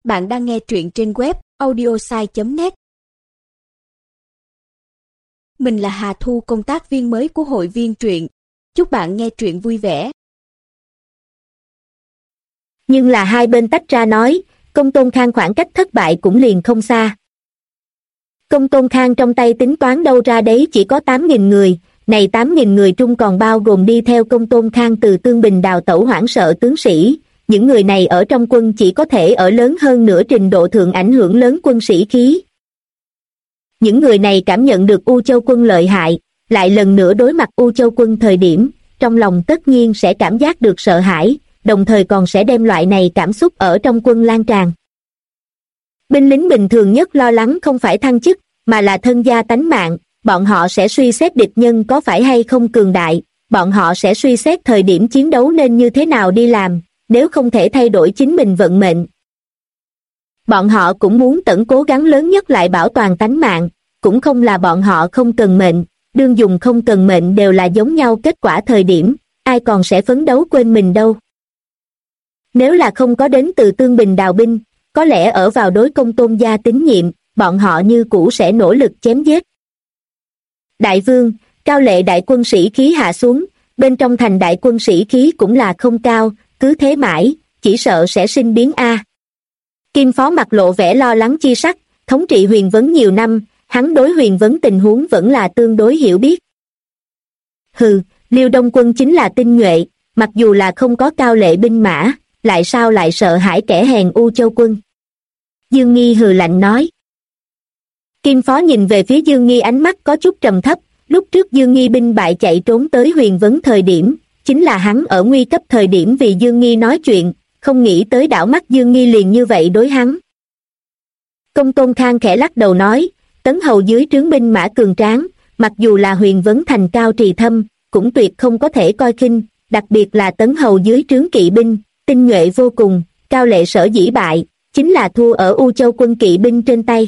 Bạn đang nghe truyện trên web audiosai.net. Mình là Hà Thu, công tác viên mới của hội viên truyện. Chúc bạn nghe truyện vui vẻ. Nhưng là hai bên tách ra nói, Công Tôn Khang khoảng cách thất bại cũng liền không xa. Công Tôn Khang trong tay tính toán đâu ra đấy chỉ có 8.000 người, này 8.000 người trung còn bao gồm đi theo Công Tôn Khang từ Tương Bình đào tẩu hoảng sợ tướng sĩ. Những người này ở trong quân chỉ có thể ở lớn hơn nửa trình độ thượng ảnh hưởng lớn quân sĩ khí. Những người này cảm nhận được U Châu quân lợi hại, lại lần nữa đối mặt U Châu quân thời điểm, trong lòng tất nhiên sẽ cảm giác được sợ hãi, đồng thời còn sẽ đem loại này cảm xúc ở trong quân lan tràn. Binh lính bình thường nhất lo lắng không phải thăng chức, mà là thân gia tánh mạng, bọn họ sẽ suy xét địch nhân có phải hay không cường đại, bọn họ sẽ suy xét thời điểm chiến đấu nên như thế nào đi làm, nếu không thể thay đổi chính mình vận mệnh. Bọn họ cũng muốn tận cố gắng lớn nhất lại bảo toàn tánh mạng, cũng không là bọn họ không cần mệnh, đương dùng không cần mệnh đều là giống nhau kết quả thời điểm, ai còn sẽ phấn đấu quên mình đâu. Nếu là không có đến từ Tương Bình đào binh, có lẽ ở vào đối Công Tôn gia tín nhiệm, bọn họ như cũ sẽ nỗ lực chém giết. Đại vương, Cao Lệ đại quân sĩ khí hạ xuống, bên trong thành đại quân sĩ khí cũng là không cao, cứ thế mãi, chỉ sợ sẽ sinh biến a. Kim Phó mặt lộ vẻ lo lắng chi sắc, thống trị Huyền Vấn nhiều năm, hắn đối Huyền Vấn tình huống vẫn là tương đối hiểu biết. Hừ, Liêu Đông quân chính là tinh nhuệ, mặc dù là không có Cao Lệ binh mã, lại sao lại sợ hãi kẻ hèn U Châu quân. Dương Nghi hừ lạnh nói. Kim Phó nhìn về phía Dương Nghi, ánh mắt có chút trầm thấp, lúc trước Dương Nghi binh bại chạy trốn tới Huyền Vấn thời điểm, chính là hắn ở nguy cấp thời điểm vì Dương Nghi nói chuyện, không nghĩ tới đảo mắt Dương Nghi liền như vậy đối hắn. Công Tôn Khang khẽ lắc đầu nói, Tấn Hầu dưới trướng binh mã cường tráng, mặc dù là Huyền Vấn thành cao trì thâm, cũng tuyệt không có thể coi khinh, đặc biệt là Tấn Hầu dưới trướng kỵ binh, tinh nhuệ vô cùng, Cao Lệ sở dĩ bại, chính là thua ở U Châu quân kỵ binh trên tay.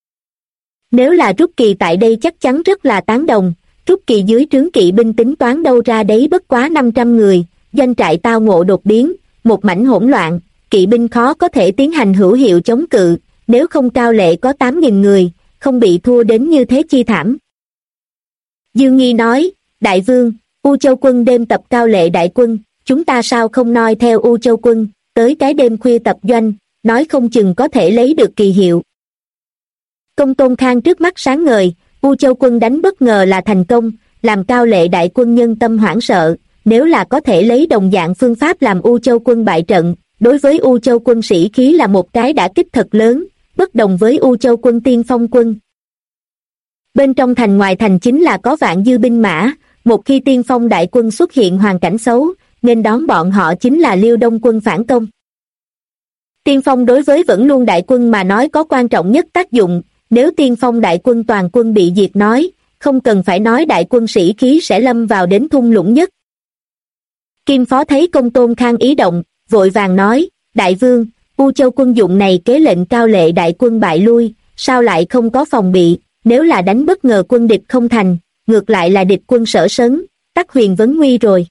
Nếu là Trúc Kỳ tại đây chắc chắn rất là tán đồng, Trúc Kỳ dưới trướng kỵ binh tính toán đâu ra đấy bất quá 500 người, doanh trại tao ngộ đột biến, một mảnh hỗn loạn, kỵ binh khó có thể tiến hành hữu hiệu chống cự, nếu không Cao Lệ có 8.000 người, không bị thua đến như thế chi thảm. Dương Nghi nói, Đại vương, U Châu quân đêm tập Cao Lệ đại quân, chúng ta sao không noi theo U Châu quân, tới cái đêm khuya tập doanh, nói không chừng có thể lấy được kỳ hiệu. Công Tôn Khang trước mắt sáng ngời, U Châu quân đánh bất ngờ là thành công, làm Cao Lệ đại quân nhân tâm hoảng sợ, nếu là có thể lấy đồng dạng phương pháp làm U Châu quân bại trận, đối với U Châu quân sĩ khí là một cái đả kích thật lớn, bất đồng với U Châu quân tiên phong quân. Bên trong thành ngoài thành chính là có vạn dư binh mã, một khi tiên phong đại quân xuất hiện hoàn cảnh xấu, nên đón bọn họ chính là Liêu Đông quân phản công. Tiên phong đối với vẫn luôn đại quân mà nói có quan trọng nhất tác dụng, nếu tiên phong đại quân toàn quân bị diệt nói, không cần phải nói đại quân sĩ khí sẽ lâm vào đến thung lũng nhất. Kim Phó thấy Công Tôn Khang ý động, vội vàng nói, Đại vương, U Châu quân dụng này kế lệnh Cao Lệ đại quân bại lui, sao lại không có phòng bị, nếu là đánh bất ngờ quân địch không thành, ngược lại là địch quân sở sấn, tắc Huyền Vấn nguy rồi.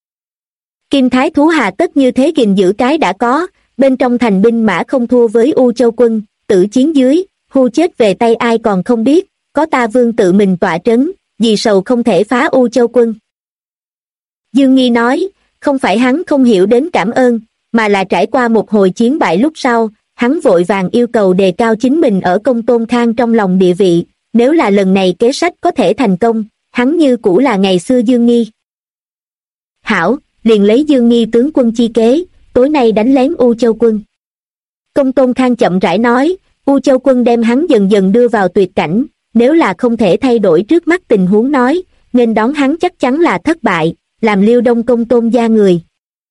Kim Thái Thú hà tất như thế gìn giữ cái đã có, bên trong thành binh mã không thua với U Châu quân, tử chiến dưới, hưu chết về tay ai còn không biết, có ta vương tự mình tọa trấn, vì sầu không thể phá U Châu quân. Dương Nghi nói, không phải hắn không hiểu đến cảm ơn, mà là trải qua một hồi chiến bại lúc sau, hắn vội vàng yêu cầu đề cao chính mình ở Công Tôn Khang trong lòng địa vị, nếu là lần này kế sách có thể thành công, hắn như cũ là ngày xưa Dương Nghi. Hảo, liền lấy Dương Nghi tướng quân chi kế, tối nay đánh lén U Châu quân. Công Tôn Khang chậm rãi nói, U Châu quân đem hắn dần dần đưa vào tuyệt cảnh, nếu là không thể thay đổi trước mắt tình huống nói, nên đón hắn chắc chắn là thất bại, làm Liêu Đông Công Tôn gia người.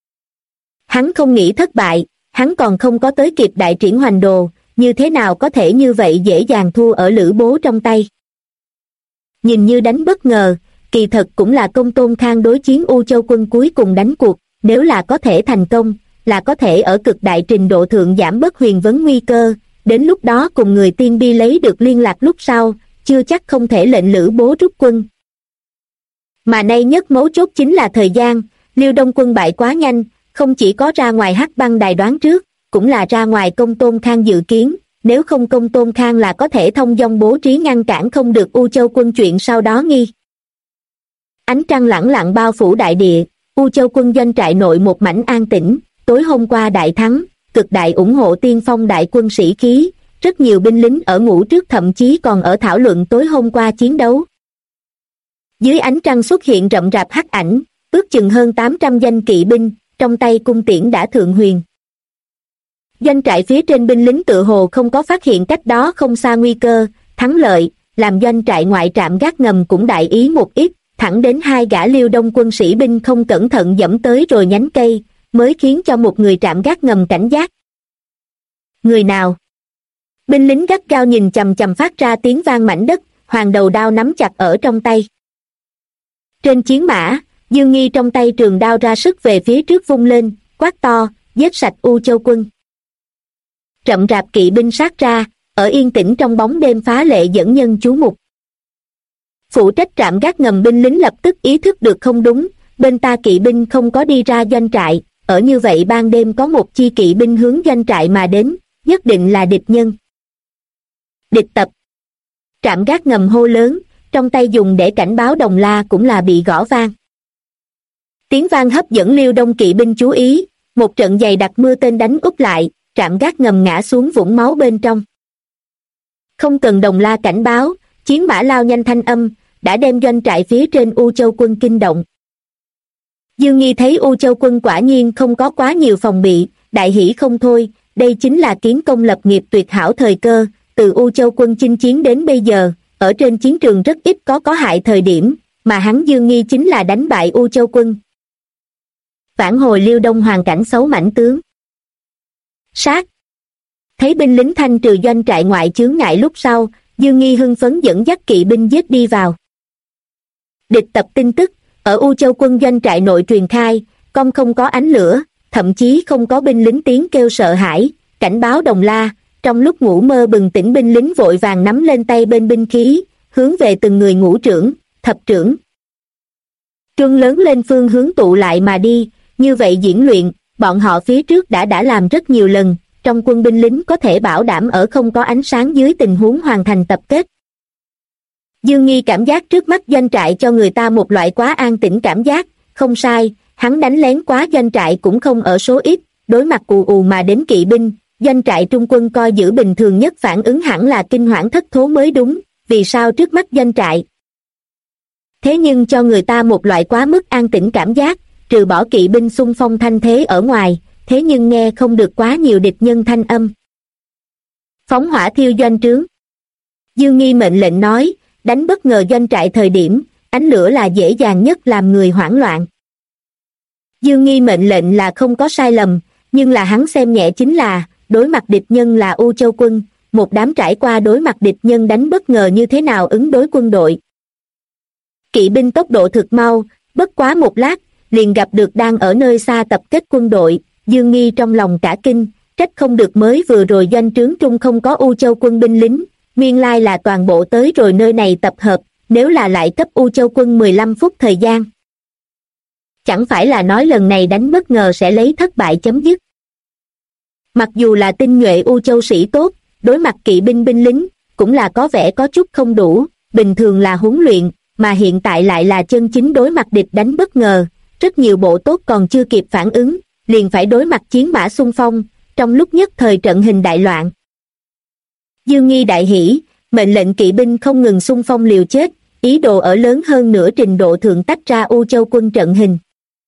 Hắn không nghĩ thất bại, hắn còn không có tới kịp đại triển hoành đồ, như thế nào có thể như vậy dễ dàng thua ở Lữ Bố trong tay. Nhìn như đánh bất ngờ, kỳ thật cũng là Công Tôn Khang đối chiến U Châu quân cuối cùng đánh cuộc, nếu là có thể thành công, là có thể ở cực đại trình độ thượng giảm bớt Huyền Vấn nguy cơ, đến lúc đó cùng người Tiên Bi lấy được liên lạc lúc sau, chưa chắc không thể lệnh Lữ Bố rút quân. Mà nay nhất mấu chốt chính là thời gian, Liêu Đông quân bại quá nhanh, không chỉ có ra ngoài Hắc Băng đài đoán trước, cũng là ra ngoài Công Tôn Khang dự kiến, nếu không Công Tôn Khang là có thể thông dong bố trí ngăn cản không được U Châu quân chuyện sau đó nghi. Ánh trăng lẳng lặng bao phủ đại địa, U Châu quân doanh trại nội một mảnh an tĩnh, tối hôm qua đại thắng, cực đại ủng hộ tiên phong đại quân sĩ khí, rất nhiều binh lính ở ngủ trước thậm chí còn ở thảo luận tối hôm qua chiến đấu. Dưới ánh trăng xuất hiện rậm rạp hắc ảnh, ước chừng hơn 800 danh kỵ binh, trong tay cung tiễn đã thượng huyền. Doanh trại phía trên binh lính tự hồ không có phát hiện cách đó không xa nguy cơ, thắng lợi, làm doanh trại ngoại trạm gác ngầm cũng đại ý một ít, thẳng đến hai gã Liêu Đông quân sĩ binh không cẩn thận dẫm tới rồi nhánh cây, mới khiến cho một người trạm gác ngầm cảnh giác. Người nào? Binh lính gắt gao nhìn chằm chằm phát ra tiếng vang mảnh đất, hoàng đầu đao nắm chặt ở trong tay. Trên chiến mã, Dương Nghi trong tay trường đao ra sức về phía trước vung lên, quát to, giết sạch U Châu quân. Rậm rạp kỵ binh sát ra, ở yên tĩnh trong bóng đêm phá lệ dẫn nhân chú mục. Phụ trách trạm gác ngầm binh lính lập tức ý thức được không đúng, bên ta kỵ binh không có đi ra doanh trại, ở như vậy ban đêm có một chi kỵ binh hướng doanh trại mà đến, nhất định là địch nhân. Địch tập. Trạm gác ngầm hô lớn, trong tay dùng để cảnh báo đồng la cũng là bị gõ vang. Tiếng vang hấp dẫn Liêu Đông kỵ binh chú ý, một trận dày đặc mưa tên đánh úp lại, trạm gác ngầm ngã xuống vũng máu bên trong. Không cần đồng la cảnh báo, chiến mã lao nhanh thanh âm, đã đem doanh trại phía trên U Châu quân kinh động. Dương Nghi thấy U Châu quân quả nhiên không có quá nhiều phòng bị, đại hỷ không thôi, đây chính là kiến công lập nghiệp tuyệt hảo thời cơ, từ U Châu quân chinh chiến đến bây giờ, ở trên chiến trường rất ít có hại thời điểm, mà hắn Dương Nghi chính là đánh bại U Châu quân. Phản hồi Liêu Đông hoàn cảnh xấu mãnh tướng. Sát. Thấy binh lính thanh trừ doanh trại ngoại chướng ngại lúc sau, Dương Nghi hưng phấn dẫn dắt kỵ binh giết đi vào. Địch tập tin tức, ở U Châu quân doanh trại nội truyền khai, công không có ánh lửa, thậm chí không có binh lính tiếng kêu sợ hãi, cảnh báo đồng la, trong lúc ngủ mơ bừng tỉnh binh lính vội vàng nắm lên tay bên binh khí, hướng về từng người ngũ trưởng, thập trưởng. Trương lớn lên phương hướng tụ lại mà đi, như vậy diễn luyện, bọn họ phía trước đã làm rất nhiều lần, trong quân binh lính có thể bảo đảm ở không có ánh sáng dưới tình huống hoàn thành tập kết. Dương Nghi cảm giác trước mắt doanh trại cho người ta một loại quá an tĩnh cảm giác, không sai, hắn đánh lén quá doanh trại cũng không ở số ít, đối mặt ù ù mà đến kỵ binh, doanh trại trung quân coi giữ bình thường nhất phản ứng hẳn là kinh hoảng thất thố mới đúng, vì sao trước mắt doanh trại? Thế nhưng cho người ta một loại quá mức an tĩnh cảm giác, trừ bỏ kỵ binh xung phong thanh thế ở ngoài, thế nhưng nghe không được quá nhiều địch nhân thanh âm. Phóng hỏa thiêu doanh trướng. Dương Nghi mệnh lệnh nói, đánh bất ngờ doanh trại thời điểm, ánh lửa là dễ dàng nhất làm người hoảng loạn. Dương Nghi mệnh lệnh là không có sai lầm, nhưng là hắn xem nhẹ chính là, đối mặt địch nhân là U Châu quân, một đám trải qua đối mặt địch nhân đánh bất ngờ như thế nào ứng đối quân đội. Kỵ binh tốc độ thực mau, bất quá một lát, liền gặp được đang ở nơi xa tập kết quân đội, Dương Nghi trong lòng cả kinh, trách không được mới vừa rồi doanh trướng trung không có U Châu quân binh lính, nguyên lai là toàn bộ tới rồi nơi này tập hợp, nếu là lại cấp U Châu quân 15 phút thời gian. Chẳng phải là nói lần này đánh bất ngờ sẽ lấy thất bại chấm dứt. Mặc dù là tinh nhuệ U Châu sĩ tốt, đối mặt kỵ binh binh lính, cũng là có vẻ có chút không đủ, bình thường là huấn luyện, mà hiện tại lại là chân chính đối mặt địch đánh bất ngờ, rất nhiều bộ tốt còn chưa kịp phản ứng, liền phải đối mặt chiến mã xung phong, trong lúc nhất thời trận hình đại loạn. Dương Nghi đại hỉ, mệnh lệnh kỵ binh không ngừng xung phong liều chết, ý đồ ở lớn hơn nửa trình độ thượng tách ra U Châu quân trận hình.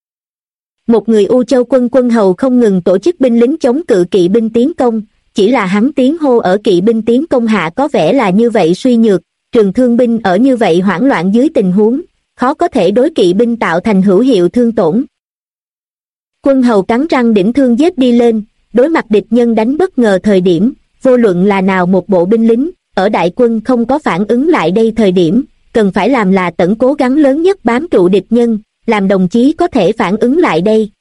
Một người U Châu quân quân hầu không ngừng tổ chức binh lính chống cự kỵ binh tiến công, chỉ là hắn tiếng hô ở kỵ binh tiến công hạ có vẻ là như vậy suy nhược, trường thương binh ở như vậy hoảng loạn dưới tình huống, khó có thể đối kỵ binh tạo thành hữu hiệu thương tổn. Quân hầu cắn răng đỉnh thương giết đi lên, đối mặt địch nhân đánh bất ngờ thời điểm, vô luận là nào một bộ binh lính, ở đại quân không có phản ứng lại đây thời điểm, cần phải làm là tận cố gắng lớn nhất bám trụ địch nhân, làm đồng chí có thể phản ứng lại đây.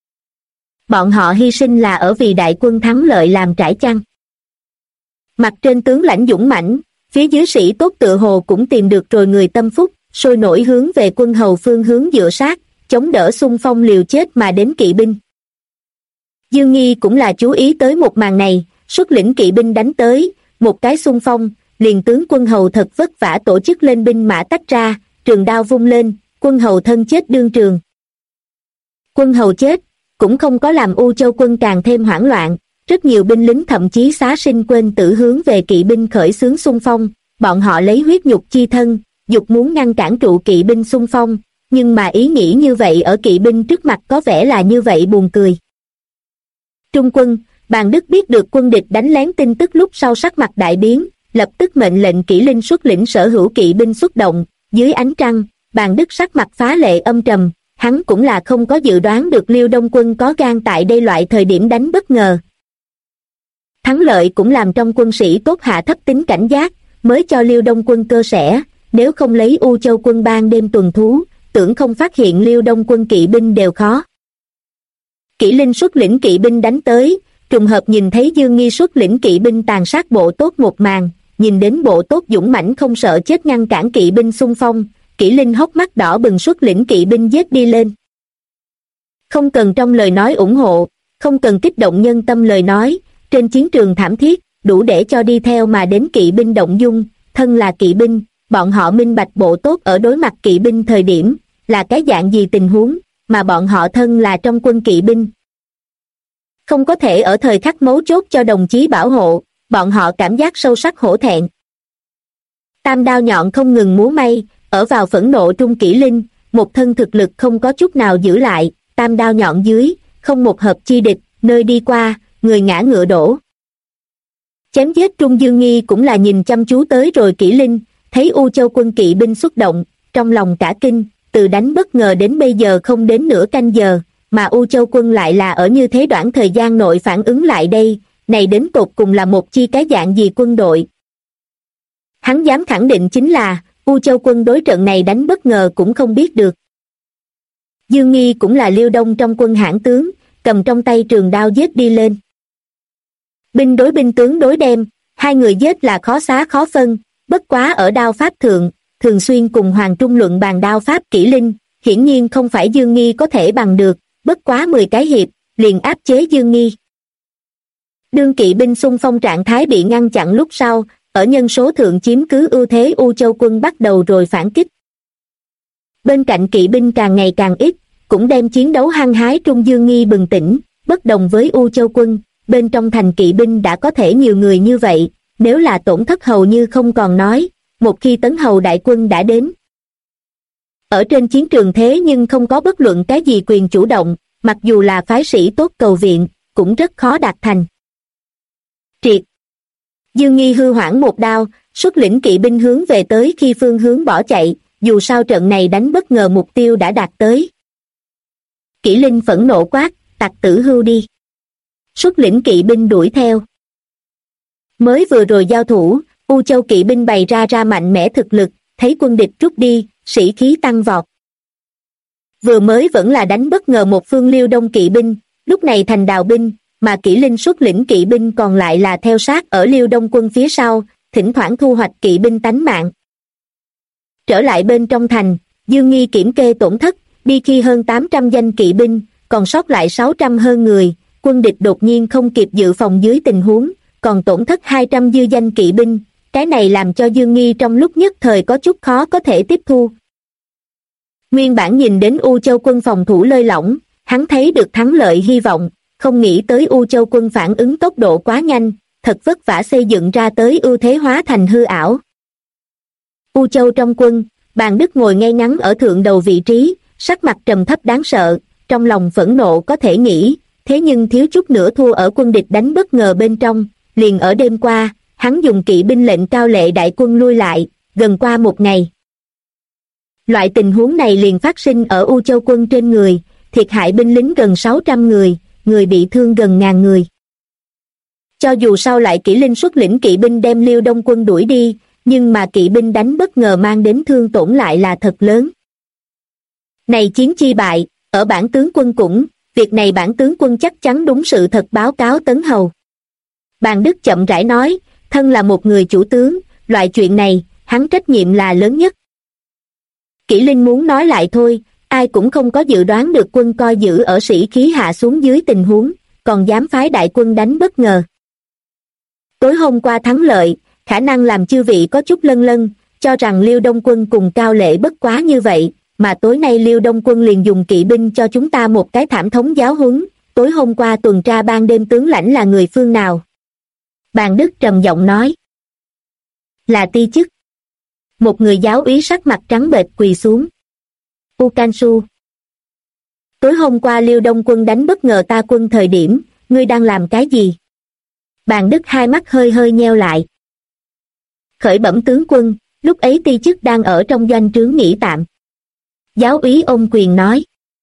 Bọn họ hy sinh là ở vì đại quân thắng lợi làm trải chăng. Mặt trên tướng lãnh dũng mãnh, phía dưới sĩ tốt tựa hồ cũng tìm được rồi người tâm phúc, sôi nổi hướng về quân hầu phương hướng dựa sát, chống đỡ xung phong liều chết mà đến kỵ binh. Dương Nghi cũng là chú ý tới một màn này, xuất lĩnh kỵ binh đánh tới, một cái xung phong, liền tướng quân hầu thật vất vả tổ chức lên binh mã tách ra, trường đao vung lên, quân hầu thân chết đương trường. Quân hầu chết, cũng không có làm U Châu quân càng thêm hoảng loạn, rất nhiều binh lính thậm chí xá sinh quên tử hướng về kỵ binh khởi xướng xung phong, bọn họ lấy huyết nhục chi thân, dục muốn ngăn cản trụ kỵ binh xung phong, nhưng mà ý nghĩ như vậy ở kỵ binh trước mặt có vẻ là như vậy buồn cười. Trung quân, Bàn Đức biết được quân địch đánh lén tin tức lúc sau sắc mặt đại biến, lập tức mệnh lệnh Kỷ Linh xuất lĩnh sở hữu kỵ binh xuất động, dưới ánh trăng, Bàn Đức sắc mặt phá lệ âm trầm, hắn cũng là không có dự đoán được Liêu Đông quân có gan tại đây loại thời điểm đánh bất ngờ. Thắng lợi cũng làm trong quân sĩ tốt hạ thấp tính cảnh giác, mới cho Liêu Đông quân cơ sẽ, nếu không lấy U Châu quân ban đêm tuần thú, tưởng không phát hiện Liêu Đông quân kỵ binh đều khó. Kỷ Linh xuất lĩnh kỵ binh đánh tới, trùng hợp nhìn thấy Dương Nghi xuất lĩnh kỵ binh tàn sát bộ tốt một màn, nhìn đến bộ tốt dũng mãnh không sợ chết ngăn cản kỵ binh xung phong, Kỷ Linh hốc mắt đỏ bừng xuất lĩnh kỵ binh giết đi lên. Không cần trong lời nói ủng hộ, không cần kích động nhân tâm lời nói, trên chiến trường thảm thiết, đủ để cho đi theo mà đến kỵ binh động dung, thân là kỵ binh, bọn họ minh bạch bộ tốt ở đối mặt kỵ binh thời điểm, là cái dạng gì tình huống, mà bọn họ thân là trong quân kỵ binh. Không có thể ở thời khắc mấu chốt cho đồng chí bảo hộ, bọn họ cảm giác sâu sắc hổ thẹn. Tam đao nhọn không ngừng múa may, ở vào phẫn nộ trung Kỷ Linh, một thân thực lực không có chút nào giữ lại, tam đao nhọn dưới, không một hợp chi địch, nơi đi qua, người ngã ngựa đổ. Chém giết Trung Dương Nghi cũng là nhìn chăm chú tới rồi Kỷ Linh, thấy U Châu quân kỵ binh xuất động, trong lòng cả kinh, từ đánh bất ngờ đến bây giờ không đến nửa canh giờ, mà U Châu quân lại là ở như thế đoạn thời gian nội phản ứng lại đây, này đến tột cùng là một chi cái dạng gì quân đội. Hắn dám khẳng định chính là, U Châu quân đối trận này đánh bất ngờ cũng không biết được. Dương Nghi cũng là Liêu Đông trong quân hãn tướng, cầm trong tay trường đao giết đi lên. Binh đối binh tướng đối đem, hai người giết là khó xá khó phân, bất quá ở đao pháp thượng, thường xuyên cùng Hoàng Trung luận bàn đao pháp Kỷ Linh, hiển nhiên không phải Dương Nghi có thể bằng được, bất quá 10 cái hiệp, liền áp chế Dương Nghi. Đương kỵ binh xung phong trạng thái bị ngăn chặn lúc sau, ở nhân số thượng chiếm cứ ưu thế U Châu quân bắt đầu rồi phản kích. Bên cạnh kỵ binh càng ngày càng ít, cũng đem chiến đấu hăng hái Trung Dương Nghi bừng tỉnh, bất đồng với U Châu quân, bên trong thành kỵ binh đã có thể nhiều người như vậy, nếu là tổn thất hầu như không còn nói, một khi tấn hầu đại quân đã đến. Ở trên chiến trường thế nhưng không có bất luận cái gì quyền chủ động, mặc dù là phái sĩ tốt cầu viện, cũng rất khó đạt thành. Triệt! Dương Nghi hư hoảng một đao, xuất lĩnh kỵ binh hướng về tới khi phương hướng bỏ chạy, dù sao trận này đánh bất ngờ mục tiêu đã đạt tới. Kỷ Linh phẫn nộ quát, tặc tử hưu đi. Xuất lĩnh kỵ binh đuổi theo. Mới vừa rồi giao thủ, U Châu kỵ binh bày ra mạnh mẽ thực lực, thấy quân địch rút đi, sĩ khí tăng vọt. Vừa mới vẫn là đánh bất ngờ một phương Liêu Đông kỵ binh, lúc này thành đào binh, mà Kỷ Linh xuất lĩnh kỵ binh còn lại là theo sát ở Liêu Đông quân phía sau, thỉnh thoảng thu hoạch kỵ binh tánh mạng. Trở lại bên trong thành, Dương Nghi kiểm kê tổn thất, đi khi hơn 800 danh kỵ binh, còn sót lại 600 hơn người, quân địch đột nhiên không kịp dự phòng dưới tình huống, còn tổn thất 200 dư danh kỵ binh, cái này làm cho Dương Nghi trong lúc nhất thời có chút khó có thể tiếp thu. Nguyên bản nhìn đến U Châu quân phòng thủ lơi lỏng, hắn thấy được thắng lợi hy vọng, không nghĩ tới U Châu quân phản ứng tốc độ quá nhanh, thật vất vả xây dựng ra tới ưu thế hóa thành hư ảo. U Châu trong quân, Bàn Đức ngồi ngay ngắn ở thượng đầu vị trí, sắc mặt trầm thấp đáng sợ, trong lòng phẫn nộ có thể nghĩ, thế nhưng thiếu chút nữa thua ở quân địch đánh bất ngờ bên trong, liền ở đêm qua, hắn dùng kỵ binh lệnh cao lệ đại quân lui lại, gần qua một ngày. Loại tình huống này liền phát sinh ở U Châu quân trên người, thiệt hại binh lính gần 600 người, người bị thương gần 1000 người. Cho dù sau lại Kỷ Linh xuất lĩnh kỵ binh đem Liêu Đông quân đuổi đi, nhưng mà kỵ binh đánh bất ngờ mang đến thương tổn lại là thật lớn. Này chiến chi bại, ở bản tướng quân cũng, việc này bản tướng quân chắc chắn đúng sự thật báo cáo Tấn Hầu. Bàn Đức chậm rãi nói, thân là một người chủ tướng, loại chuyện này, hắn trách nhiệm là lớn nhất. Kỷ Linh muốn nói lại thôi, ai cũng không có dự đoán được quân coi giữ ở sĩ khí hạ xuống dưới tình huống, còn dám phái đại quân đánh bất ngờ. Tối hôm qua thắng lợi, khả năng làm chư vị có chút lân lân, cho rằng Liêu Đông Quân cùng Cao Lệ bất quá như vậy, mà tối nay Liêu Đông Quân liền dùng kỵ binh cho chúng ta một cái thảm thống giáo huấn. Tối hôm qua tuần tra ban đêm tướng lãnh là người phương nào? Bàn Đức trầm giọng nói. Là ti chức. Một người giáo úy sắc mặt trắng bệch quỳ xuống. U Can Su. Tối hôm qua Liêu Đông Quân đánh bất ngờ ta quân thời điểm, ngươi đang làm cái gì? Bàn Đức hai mắt hơi hơi nheo lại. Khởi bẩm tướng quân, lúc ấy ti chức đang ở trong doanh trướng nghỉ tạm. Giáo úy ôm quyền nói.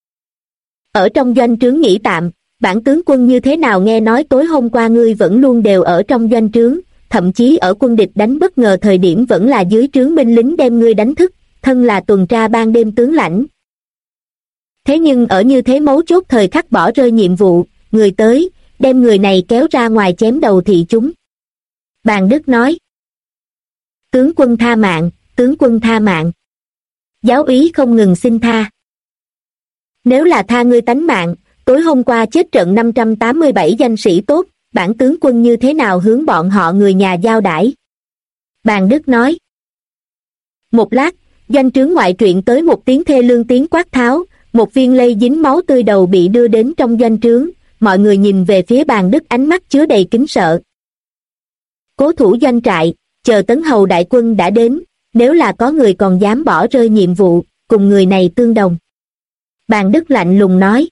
Ở trong doanh trướng nghỉ tạm, bản tướng quân như thế nào nghe nói tối hôm qua ngươi vẫn luôn đều ở trong doanh trướng, thậm chí ở quân địch đánh bất ngờ thời điểm vẫn là dưới trướng binh lính đem ngươi đánh thức, thân là tuần tra ban đêm tướng lãnh. Thế nhưng ở như thế mấu chốt thời khắc bỏ rơi nhiệm vụ, người tới, đem người này kéo ra ngoài chém đầu thị chúng. Bàn Đức nói. Tướng quân tha mạng, tướng quân tha mạng. Giáo úy không ngừng xin tha. Nếu là tha ngươi tánh mạng, tối hôm qua chết trận 587 danh sĩ tốt, bản tướng quân như thế nào hướng bọn họ người nhà giao đãi? Bàn Đức nói. Một lát, doanh trướng ngoại truyện tới một tiếng thê lương tiếng quát tháo, một viên lây dính máu tươi đầu bị đưa đến trong doanh trướng, mọi người nhìn về phía Bàn Đức ánh mắt chứa đầy kính sợ. Cố thủ doanh trại, chờ Tấn Hầu đại quân đã đến, nếu là có người còn dám bỏ rơi nhiệm vụ, cùng người này tương đồng. Bàn Đức lạnh lùng nói.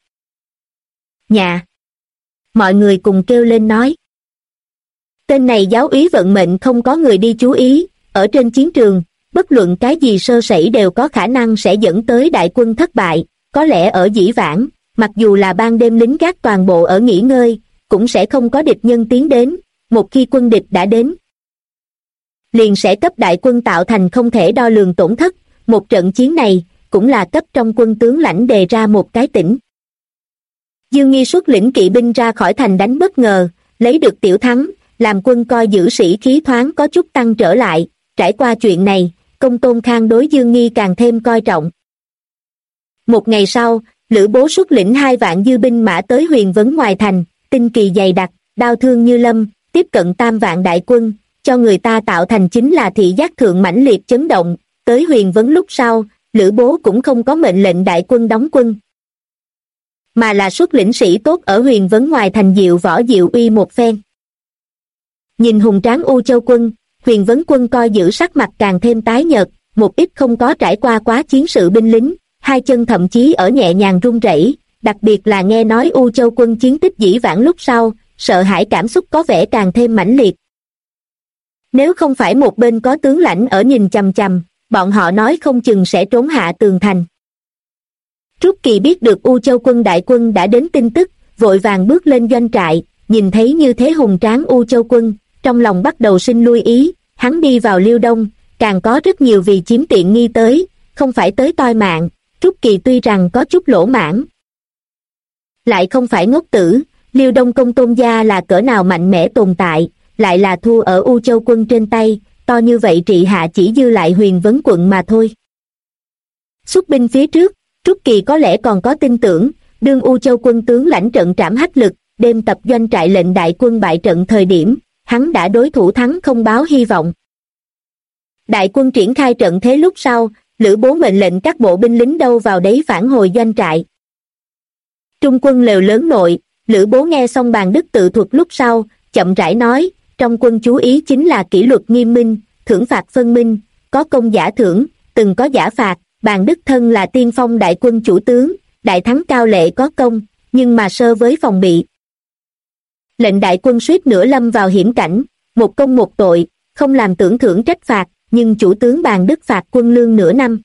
Nhà. Mọi người cùng kêu lên nói. Tên này giáo úy vận mệnh không có người đi chú ý, ở trên chiến trường, bất luận cái gì sơ sẩy đều có khả năng sẽ dẫn tới đại quân thất bại, có lẽ ở dĩ vãng, mặc dù là ban đêm lính gác toàn bộ ở nghỉ ngơi, cũng sẽ không có địch nhân tiến đến, một khi quân địch đã đến, liền sẽ cấp đại quân tạo thành không thể đo lường tổn thất, một trận chiến này, cũng là cấp trong quân tướng lãnh đề ra một cái tỉnh. Dương Nghi xuất lĩnh kỵ binh ra khỏi thành đánh bất ngờ, lấy được tiểu thắng, làm quân coi giữ sĩ khí thoáng có chút tăng trở lại, trải qua chuyện này, Công Tôn Khang đối Dương Nghi càng thêm coi trọng. Một ngày sau, Lữ Bố xuất lĩnh 2 vạn dư binh mã tới Huyền Vấn ngoài thành, tinh kỳ dày đặc, đao thương như lâm, tiếp cận 3 vạn đại quân, cho người ta tạo thành chính là thị giác thượng mãnh liệt chấn động. Tới Huyền Vấn lúc sau, Lữ Bố cũng không có mệnh lệnh đại quân đóng quân, mà là xuất lĩnh sĩ tốt ở Huyền Vấn ngoài thành diệu võ diệu uy một phen. Nhìn hùng tráng U Châu quân, Huyền Vấn quân coi giữ sắc mặt càng thêm tái nhợt, một ít không có trải qua quá chiến sự binh lính, hai chân thậm chí ở nhẹ nhàng run rẩy, đặc biệt là nghe nói U Châu quân chiến tích dĩ vãng lúc sau, sợ hãi cảm xúc có vẻ càng thêm mãnh liệt. Nếu không phải một bên có tướng lãnh ở nhìn chằm chằm, bọn họ nói không chừng sẽ trốn hạ tường thành. Trúc Kỳ biết được U Châu quân đại quân đã đến tin tức, vội vàng bước lên doanh trại, nhìn thấy như thế hùng tráng U Châu quân, trong lòng bắt đầu sinh lui ý, hắn đi vào Liêu Đông, càng có rất nhiều vì chiếm tiện nghi tới, không phải tới toi mạng. Trúc Kỳ tuy rằng có chút lỗ mãn, lại không phải ngốc tử. Liêu Đông Công Tôn gia là cỡ nào mạnh mẽ tồn tại, lại là thua ở U Châu quân trên tay, to như vậy trị hạ chỉ dư lại Huyền Vấn quận mà thôi. Xuất binh phía trước, Trúc Kỳ có lẽ còn có tin tưởng, đương U Châu quân tướng lãnh trận Trảm Hách Lực, đêm tập doanh trại lệnh đại quân bại trận thời điểm, hắn đã đối thủ thắng không báo hy vọng. Đại quân triển khai trận thế lúc sau, Lữ Bố mệnh lệnh các bộ binh lính đâu vào đấy phản hồi doanh trại. Trung quân lều lớn nội, Lữ Bố nghe xong Bàn Đức tự thuật lúc sau, chậm rãi nói, trong quân chú ý chính là kỷ luật nghiêm minh, thưởng phạt phân minh, có công giả thưởng, từng có giả phạt. Bàn Đức thân là tiên phong đại quân chủ tướng, đại thắng Cao Lệ có công, nhưng mà sơ với phòng bị. Lệnh đại quân suýt nữa lâm vào hiểm cảnh, một công một tội, không làm tưởng thưởng trách phạt, nhưng chủ tướng Bàn Đức phạt quân lương nửa năm.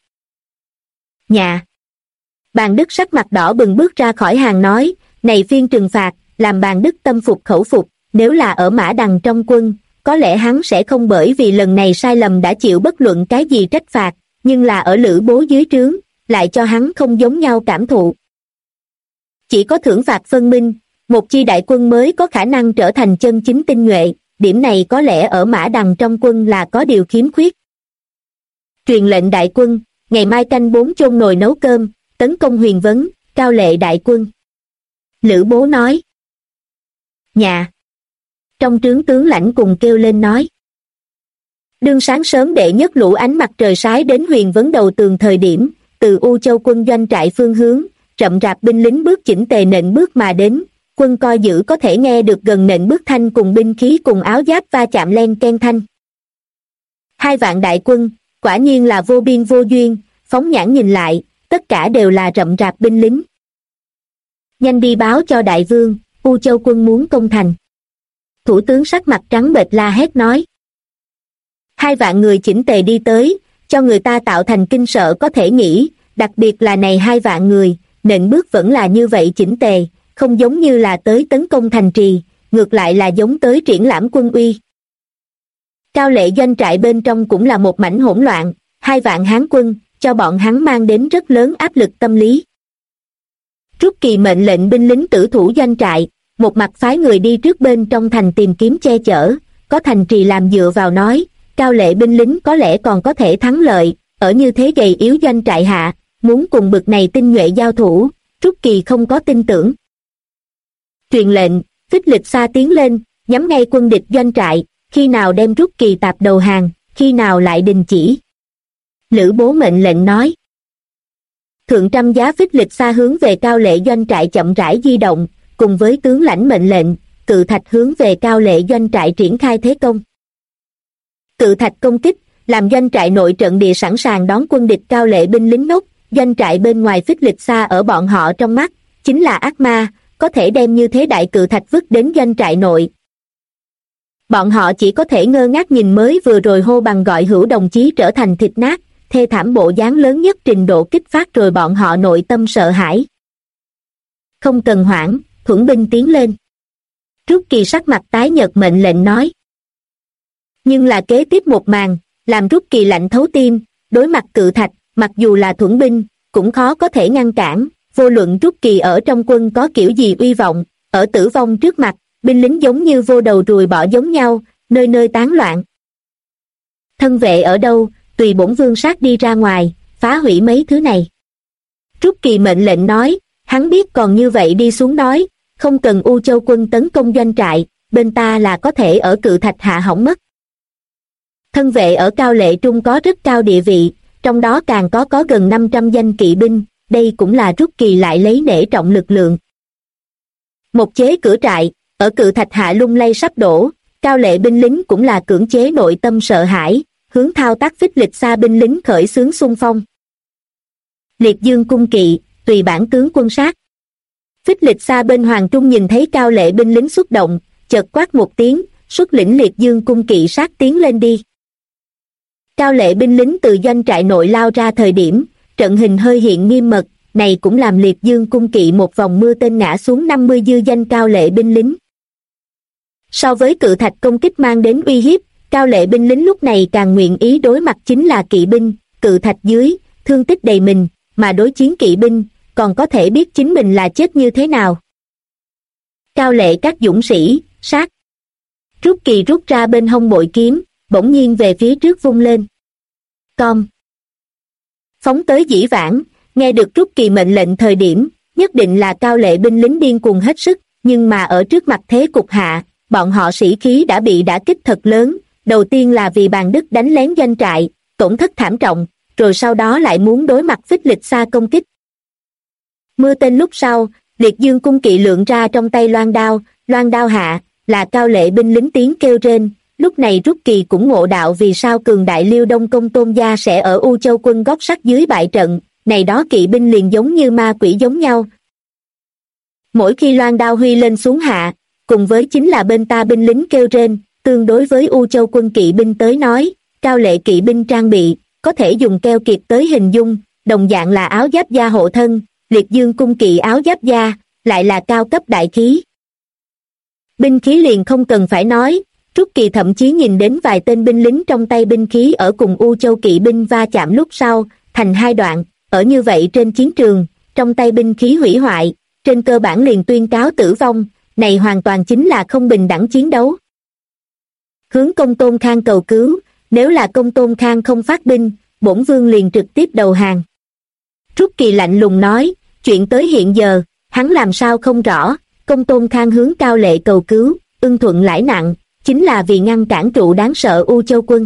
Nhà. Bàn Đức sắc mặt đỏ bừng bước ra khỏi hàng nói, này phiên trừng phạt, làm Bàn Đức tâm phục khẩu phục, nếu là ở Mã Đằng trong quân, có lẽ hắn sẽ không bởi vì lần này sai lầm đã chịu bất luận cái gì trách phạt, nhưng là ở Lữ Bố dưới trướng, lại cho hắn không giống nhau cảm thụ. Chỉ có thưởng phạt phân minh, một chi đại quân mới có khả năng trở thành chân chính tinh nhuệ, điểm này có lẽ ở Mã Đằng trong quân là có điều khiếm khuyết. Truyền lệnh đại quân, ngày mai canh 4 chôn nồi nấu cơm, tấn công Huyền Vấn, Cao Lệ đại quân. Lữ Bố nói. Nhà. Trong trướng tướng lãnh cùng kêu lên nói. Đương sáng sớm đệ nhất lũ ánh mặt trời sái đến Huyền Vấn đầu tường thời điểm, từ U Châu quân doanh trại phương hướng, rậm rạp binh lính bước chỉnh tề nện bước mà đến, quân coi giữ có thể nghe được gần nện bước thanh cùng binh khí cùng áo giáp va chạm len ken thanh. 2 vạn đại quân, quả nhiên là vô biên vô duyên, phóng nhãn nhìn lại, tất cả đều là rậm rạp binh lính. Nhanh đi báo cho đại vương, U Châu quân muốn công thành. Thủ tướng sắc mặt trắng bệch la hét nói. 2 vạn người chỉnh tề đi tới, cho người ta tạo thành kinh sợ có thể nghĩ, đặc biệt là này 2 vạn người, nện bước vẫn là như vậy chỉnh tề, không giống như là tới tấn công thành trì, ngược lại là giống tới triển lãm quân uy. Cao Lệ doanh trại bên trong cũng là một mảnh hỗn loạn, 2 vạn Hán quân, cho bọn hắn mang đến rất lớn áp lực tâm lý. Trúc Kỳ mệnh lệnh binh lính tử thủ doanh trại, một mặt phái người đi trước bên trong thành tìm kiếm che chở, có thành trì làm dựa vào nói, Cao Lệ binh lính có lẽ còn có thể thắng lợi, ở như thế gầy yếu doanh trại hạ, muốn cùng bực này tinh nhuệ giao thủ, Trúc Kỳ không có tin tưởng. Truyền lệnh, Phích Lịch Sa tiến lên, nhắm ngay quân địch doanh trại, khi nào đem Trúc Kỳ tạp đầu hàng, khi nào lại đình chỉ. Lữ Bố mệnh lệnh nói. Thượng trăm giá Phích Lịch Sa hướng về Cao Lệ doanh trại chậm rãi di động, cùng với tướng lãnh mệnh lệnh, Cự Thạch hướng về Cao Lệ doanh trại triển khai thế công. Cự Thạch công kích, làm doanh trại nội trận địa sẵn sàng đón quân địch Cao Lệ binh lính ngốc, doanh trại bên ngoài Phích Lịch Sa ở bọn họ trong mắt, chính là ác ma, có thể đem như thế đại cự thạch vứt đến doanh trại nội. Bọn họ chỉ có thể ngơ ngác nhìn mới vừa rồi hô bằng gọi hữu đồng chí trở thành thịt nát, thê thảm bộ dáng lớn nhất trình độ kích phát rồi bọn họ nội tâm sợ hãi. Không cần hoảng, thuẫn binh tiến lên. Trúc Kỳ sắc mặt tái nhợt mệnh lệnh nói. Nhưng là kế tiếp một màn, làm Trúc Kỳ lạnh thấu tim, đối mặt cự thạch, mặc dù là thuẫn binh, cũng khó có thể ngăn cản, vô luận Trúc Kỳ ở trong quân có kiểu gì uy vọng, ở tử vong trước mặt, binh lính giống như vô đầu ruồi bỏ giống nhau, nơi nơi tán loạn. Thân vệ ở đâu, tùy bổn vương sát đi ra ngoài, phá hủy mấy thứ này. Trúc Kỳ mệnh lệnh nói, hắn biết còn như vậy đi xuống nói, không cần U Châu quân tấn công doanh trại, bên ta là có thể ở cự thạch hạ hỏng mất. Thân vệ ở Cao Lệ Trung có rất cao địa vị, trong đó càng có gần 500 danh kỵ binh, đây cũng là Trúc Kỳ lại lấy nể trọng lực lượng. Một chế cửa trại, ở cự thạch hạ lung lay sắp đổ, Cao Lệ binh lính cũng là cưỡng chế nội tâm sợ hãi, hướng thao tác Phích Lịch Sa binh lính khởi xướng xung phong. Liệt Dương cung kỵ, tùy bản tướng quân sát. Phích Lịch Sa bên Hoàng Trung nhìn thấy Cao Lệ binh lính xuất động, chợt quát một tiếng, xuất lĩnh Liệt Dương cung kỵ sát tiến lên đi. Cao Lệ binh lính từ doanh trại nội lao ra thời điểm, trận hình hơi hiện nghiêm mật, này cũng làm Liệt Dương cung kỵ một vòng mưa tên ngã xuống 50 dư danh Cao Lệ binh lính. So với cự thạch công kích mang đến uy hiếp, Cao Lệ binh lính lúc này càng nguyện ý đối mặt chính là kỵ binh, cự thạch dưới, thương tích đầy mình, mà đối chiến kỵ binh, còn có thể biết chính mình là chết như thế nào. Cao Lệ các dũng sĩ, sát. Trúc Kỳ rút ra bên hông bội kiếm, bỗng nhiên về phía trước vung lên. Con. Phóng tới dĩ vãng, nghe được Trúc Kỳ mệnh lệnh thời điểm, nhất định là Cao Lệ binh lính điên cuồng hết sức, nhưng mà ở trước mặt thế cục hạ, bọn họ sĩ khí đã bị đả kích thật lớn, đầu tiên là vì Bàn Đức đánh lén doanh trại, tổn thất thảm trọng, rồi sau đó lại muốn đối mặt Phích Lịch Sa công kích. Mưa tên lúc sau, Liệt Dương cung kỵ lượng ra trong tay loan đao hạ, là Cao Lệ binh lính tiếng kêu rên, lúc này Trúc Kỳ cũng ngộ đạo vì sao cường đại Liêu Đông Công Tôn gia sẽ ở U Châu quân gót sắt dưới bại trận, này đó kỵ binh liền giống như ma quỷ giống nhau. Mỗi khi loan đao huy lên xuống hạ, cùng với chính là bên ta binh lính kêu rên, tương đối với U Châu quân kỵ binh tới nói, Cao Lệ kỵ binh trang bị, có thể dùng keo kiệt tới hình dung, đồng dạng là áo giáp da hộ thân, Liệt Dương cung kỵ áo giáp da, lại là cao cấp đại khí. Binh khí liền không cần phải nói, Trúc Kỳ thậm chí nhìn đến vài tên binh lính trong tay binh khí ở cùng U Châu kỵ binh va chạm lúc sau, thành hai đoạn, ở như vậy trên chiến trường, trong tay binh khí hủy hoại, trên cơ bản liền tuyên cáo tử vong, này hoàn toàn chính là không bình đẳng chiến đấu. Hướng Công Tôn Khang cầu cứu, nếu là Công Tôn Khang không phát binh, bổn vương liền trực tiếp đầu hàng. Trúc Kỳ lạnh lùng nói, chuyện tới hiện giờ, hắn làm sao không rõ, Công Tôn Khang hướng Cao Lệ cầu cứu, ưng thuận lãi nặng, chính là vì ngăn cản trụ đáng sợ U Châu quân.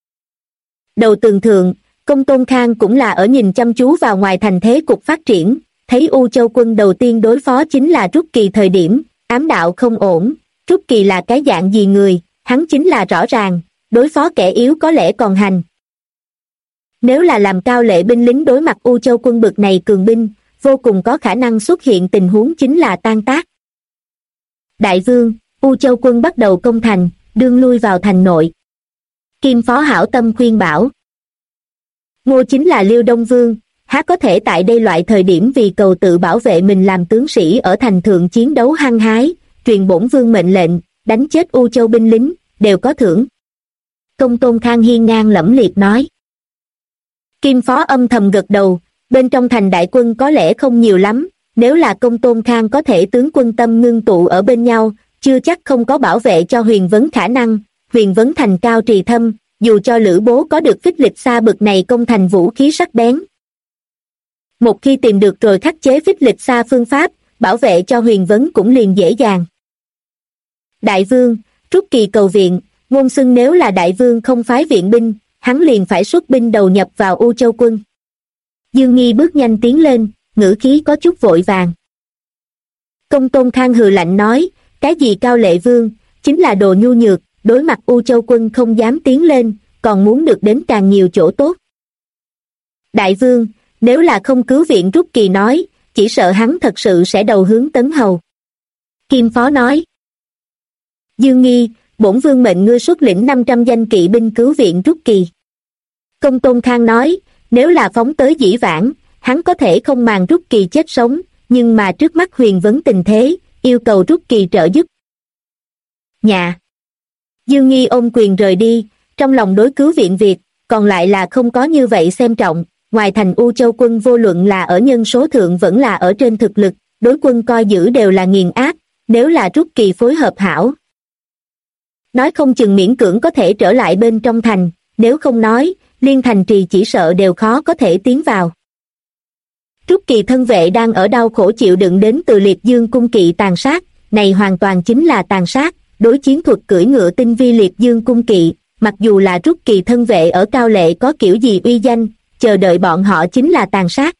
Đầu tường thượng, Công Tôn Khang cũng là ở nhìn chăm chú vào ngoài thành thế cục phát triển, thấy U Châu quân đầu tiên đối phó chính là Trúc Kỳ thời điểm, ám đạo không ổn, Trúc Kỳ là cái dạng gì người, hắn chính là rõ ràng, đối phó kẻ yếu có lẽ còn hành. Nếu là làm Cao Lệ binh lính đối mặt U Châu quân bực này cường binh, vô cùng có khả năng xuất hiện tình huống chính là tan tác. Đại vương, U Châu quân bắt đầu công thành, đương lui vào thành nội. Kim Phó hảo tâm khuyên bảo. Ngô chính là Liêu Đông Vương, há có thể tại đây loại thời điểm vì cầu tự bảo vệ mình làm tướng sĩ ở thành thượng chiến đấu hăng hái, truyền bổn vương mệnh lệnh, đánh chết U Châu binh lính, đều có thưởng. Công Tôn Khang hiên ngang lẫm liệt nói. Kim Phó âm thầm gật đầu, bên trong thành đại quân có lẽ không nhiều lắm, nếu là Công Tôn Khang có thể tướng quân tâm ngưng tụ ở bên nhau, chưa chắc không có bảo vệ cho Huyền Vấn khả năng. Huyền Vấn thành cao trì thâm, dù cho Lữ Bố có được phích lịch xa bực này công thành vũ khí sắc bén. Một khi tìm được rồi khắc chế phích lịch xa phương pháp, bảo vệ cho Huyền Vấn cũng liền dễ dàng. Đại vương, Trúc Kỳ cầu viện, ngôn xưng nếu là đại vương không phái viện binh, hắn liền phải xuất binh đầu nhập vào U Châu quân. Dương Nghi bước nhanh tiến lên, ngữ khí có chút vội vàng. Công Tôn Khang hừ lạnh nói, cái gì Cao Lệ vương, chính là đồ nhu nhược, đối mặt U Châu quân không dám tiến lên, còn muốn được đến càng nhiều chỗ tốt. Đại vương, nếu là không cứu viện Trúc Kỳ nói, chỉ sợ hắn thật sự sẽ đầu hướng Tấn Hầu. Kim Phó nói. Dương Nghi, bổn vương mệnh ngươi xuất lĩnh 500 danh kỵ binh cứu viện Trúc Kỳ. Công Tôn Khang nói, nếu là phóng tới dĩ vãng, hắn có thể không màng Trúc Kỳ chết sống, nhưng mà trước mắt Huyền Vấn tình thế, yêu cầu Trúc Kỳ trợ giúp. Nhà. Dương Nghi ôm quyền rời đi, trong lòng đối cứu viện việc, còn lại là không có như vậy xem trọng, ngoài thành U Châu quân vô luận là ở nhân số thượng vẫn là ở trên thực lực, đối quân coi giữ đều là nghiền áp, nếu là Trúc Kỳ phối hợp hảo. Nói không chừng miễn cưỡng có thể trở lại bên trong thành, nếu không nói, liên thành trì chỉ sợ đều khó có thể tiến vào. Trúc Kỳ thân vệ đang ở đau khổ chịu đựng đến từ Liệt Dương cung kỵ tàn sát, này hoàn toàn chính là tàn sát, đối chiến thuật cưỡi ngựa tinh vi Liệt Dương cung kỵ, mặc dù là Trúc Kỳ thân vệ ở Cao Lệ có kiểu gì uy danh, chờ đợi bọn họ chính là tàn sát.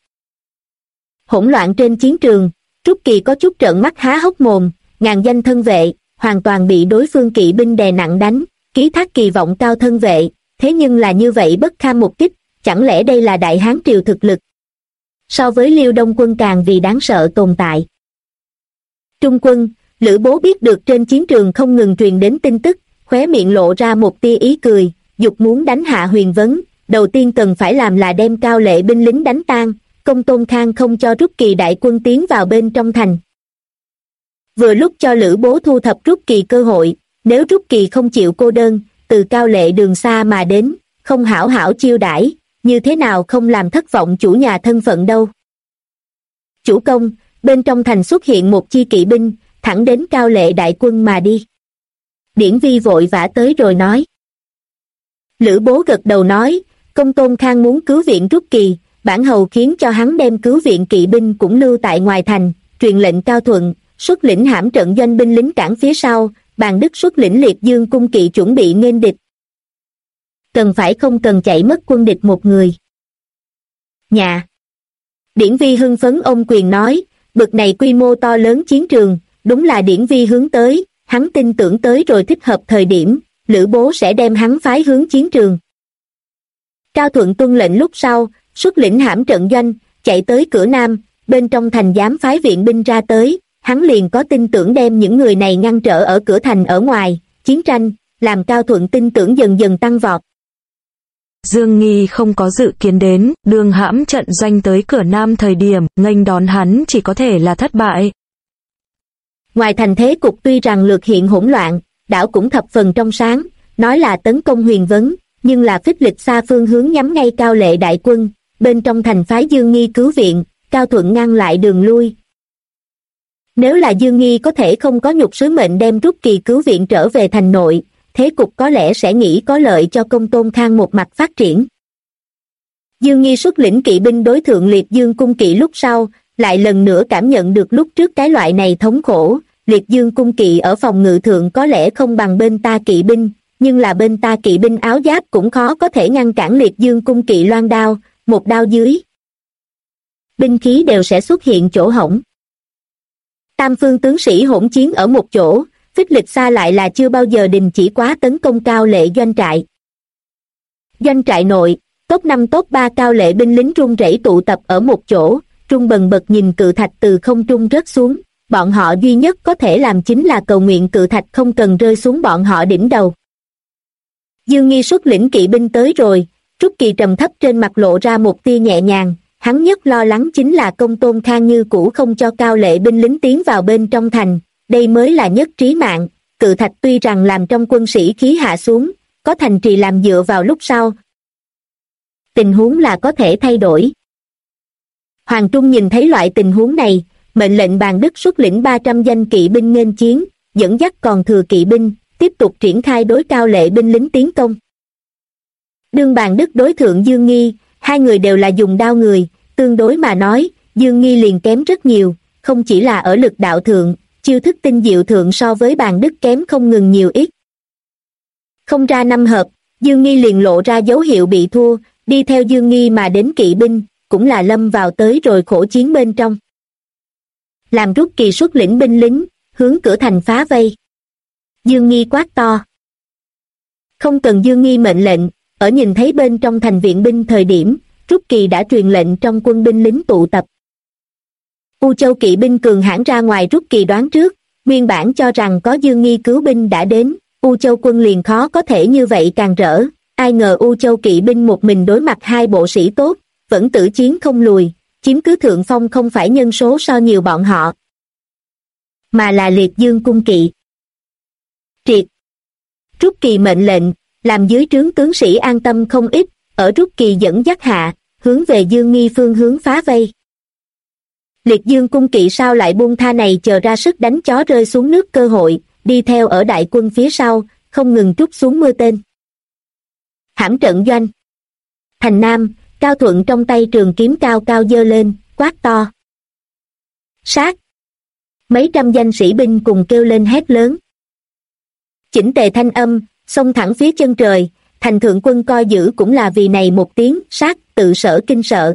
Hỗn loạn trên chiến trường, Trúc Kỳ có chút trợn mắt há hốc mồm, ngàn danh thân vệ, hoàn toàn bị đối phương kỵ binh đè nặng đánh, ký thác kỳ vọng cao thân vệ, thế nhưng là như vậy bất kham một kích, chẳng lẽ đây là Đại Hán triều thực lực? So với Liêu Đông quân càng vì đáng sợ tồn tại. Trung quân, Lữ Bố biết được trên chiến trường không ngừng truyền đến tin tức, khóe miệng lộ ra một tia ý cười, dục muốn đánh hạ Huyền Vấn, đầu tiên cần phải làm là đem Cao Lệ binh lính đánh tan, Công Tôn Khang không cho Trúc Kỳ đại quân tiến vào bên trong thành. Vừa lúc cho Lữ Bố thu thập Trúc Kỳ cơ hội, nếu Trúc Kỳ không chịu cô đơn, từ Cao Lệ đường xa mà đến, không hảo hảo chiêu đãi, như thế nào không làm thất vọng chủ nhà thân phận đâu. Chủ công, bên trong thành xuất hiện một chi kỵ binh, thẳng đến Cao Lệ đại quân mà đi. Điển Vi vội vã tới rồi nói. Lữ Bố gật đầu nói, Công Tôn Khang muốn cứu viện Trúc Kỳ, bản hầu khiến cho hắn đem cứu viện kỵ binh cũng lưu tại ngoài thành, truyền lệnh Cao Thuận, xuất lĩnh hãm trận doanh binh lính cản phía sau, Bàn Đức xuất lĩnh Liệt Dương cung kỵ chuẩn bị nghênh địch. Cần phải không cần chạy mất quân địch một người. Nhà. Điển Vi hưng phấn ôm quyền nói, bực này quy mô to lớn chiến trường, đúng là Điển Vi hướng tới, hắn tin tưởng tới rồi thích hợp thời điểm, Lữ Bố sẽ đem hắn phái hướng chiến trường. Cao Thuận tuân lệnh lúc sau, xuất lĩnh hãm trận doanh, chạy tới cửa Nam, bên trong thành dám phái viện binh ra tới, hắn liền có tin tưởng đem những người này ngăn trở ở cửa thành ở ngoài, chiến tranh, làm Cao Thuận tin tưởng dần dần tăng vọt. Dương Nghi không có dự kiến đến, đường hãm trận doanh tới cửa Nam thời điểm, nghênh đón hắn chỉ có thể là thất bại. Ngoài thành thế cục tuy rằng lược hiện hỗn loạn, đảo cũng thập phần trong sáng, nói là tấn công Huyền Vấn, nhưng là phích lịch xa phương hướng nhắm ngay Cao Lệ đại quân, bên trong thành phái Dương Nghi cứu viện, Cao Thuận ngăn lại đường lui. Nếu là Dương Nghi có thể không có nhục sứ mệnh đem Trúc Kỳ cứu viện trở về thành nội, thế cục có lẽ sẽ nghĩ có lợi cho Công Tôn Khang một mặt phát triển. Dương Nghi xuất lĩnh kỵ binh đối thượng Liệt Dương cung kỵ lúc sau, lại lần nữa cảm nhận được lúc trước cái loại này thống khổ, liệt dương cung kỵ ở phòng ngự thượng có lẽ không bằng bên ta kỵ binh, nhưng là bên ta kỵ binh áo giáp cũng khó có thể ngăn cản liệt dương cung kỵ loan đao, một đao dưới binh khí đều sẽ xuất hiện chỗ hổng. Tam phương tướng sĩ hỗn chiến ở một chỗ, phích lịch xa lại là chưa bao giờ đình chỉ quá tấn công cao lệ doanh trại. Doanh trại nội, top 5 top 3 cao lệ binh lính run rẩy tụ tập ở một chỗ, trung bần bật nhìn cự thạch từ không trung rớt xuống, bọn họ duy nhất có thể làm chính là cầu nguyện cự thạch không cần rơi xuống bọn họ đỉnh đầu. Dương Nghi xuất lĩnh kỵ binh tới rồi, Trúc Kỳ trầm thấp trên mặt lộ ra một tia nhẹ nhàng, hắn nhất lo lắng chính là Công Tôn Khang như cũ không cho cao lệ binh lính tiến vào bên trong thành, đây mới là nhất trí mạng. Cự thạch tuy rằng làm trong quân sĩ khí hạ xuống, có thành trì làm dựa vào lúc sau, tình huống là có thể thay đổi. Hoàng Trung nhìn thấy loại tình huống này, mệnh lệnh Bàn Đức xuất lĩnh 300 danh kỵ binh nghênh chiến, dẫn dắt còn thừa kỵ binh, tiếp tục triển khai đối cao lệ binh lính tiến công. Đương Bàn Đức đối thượng Dương Nghi, hai người đều là dùng đao người, tương đối mà nói, Dương Nghi liền kém rất nhiều, không chỉ là ở lực đạo thượng, chiêu thức tinh diệu thượng so với Bàn Đức kém không ngừng nhiều ít. Không ra năm hợp, Dương Nghi liền lộ ra dấu hiệu bị thua, đi theo Dương Nghi mà đến kỵ binh, cũng là lâm vào tới rồi khổ chiến bên trong. Làm Rút Kỳ xuất lĩnh binh lính, hướng cửa thành phá vây. Dương Nghi quát to. Không cần Dương Nghi mệnh lệnh, ở nhìn thấy bên trong thành viện binh thời điểm, Rút Kỳ đã truyền lệnh trong quân binh lính tụ tập. U Châu kỵ binh cường hãn ra ngoài Rút Kỳ đoán trước, nguyên bản cho rằng có Dương Nghi cứu binh đã đến, U Châu quân liền khó có thể như vậy càng rỡ, ai ngờ U Châu kỵ binh một mình đối mặt hai bộ sĩ tốt, vẫn tử chiến không lùi, chiếm cứ thượng phong không phải nhân số so nhiều bọn họ, mà là liệt dương cung kỵ. Triệt. Rút Kỳ mệnh lệnh, làm dưới trướng tướng sĩ an tâm không ít, ở Rút Kỳ dẫn dắt hạ, hướng về Dương Nghi phương hướng phá vây. Liệt dương cung kỵ sao lại buông tha này chờ ra sức đánh chó rơi xuống nước cơ hội, đi theo ở đại quân phía sau, không ngừng trút xuống mưa tên. Hãm trận doanh. Thành Nam, Cao Thuận trong tay trường kiếm cao cao giơ lên, quát to. Sát! Mấy trăm danh sĩ binh cùng kêu lên hét lớn. Chỉnh tề thanh âm, xông thẳng phía chân trời, thành thượng quân coi giữ cũng là vì này một tiếng sát tự sở kinh sợ.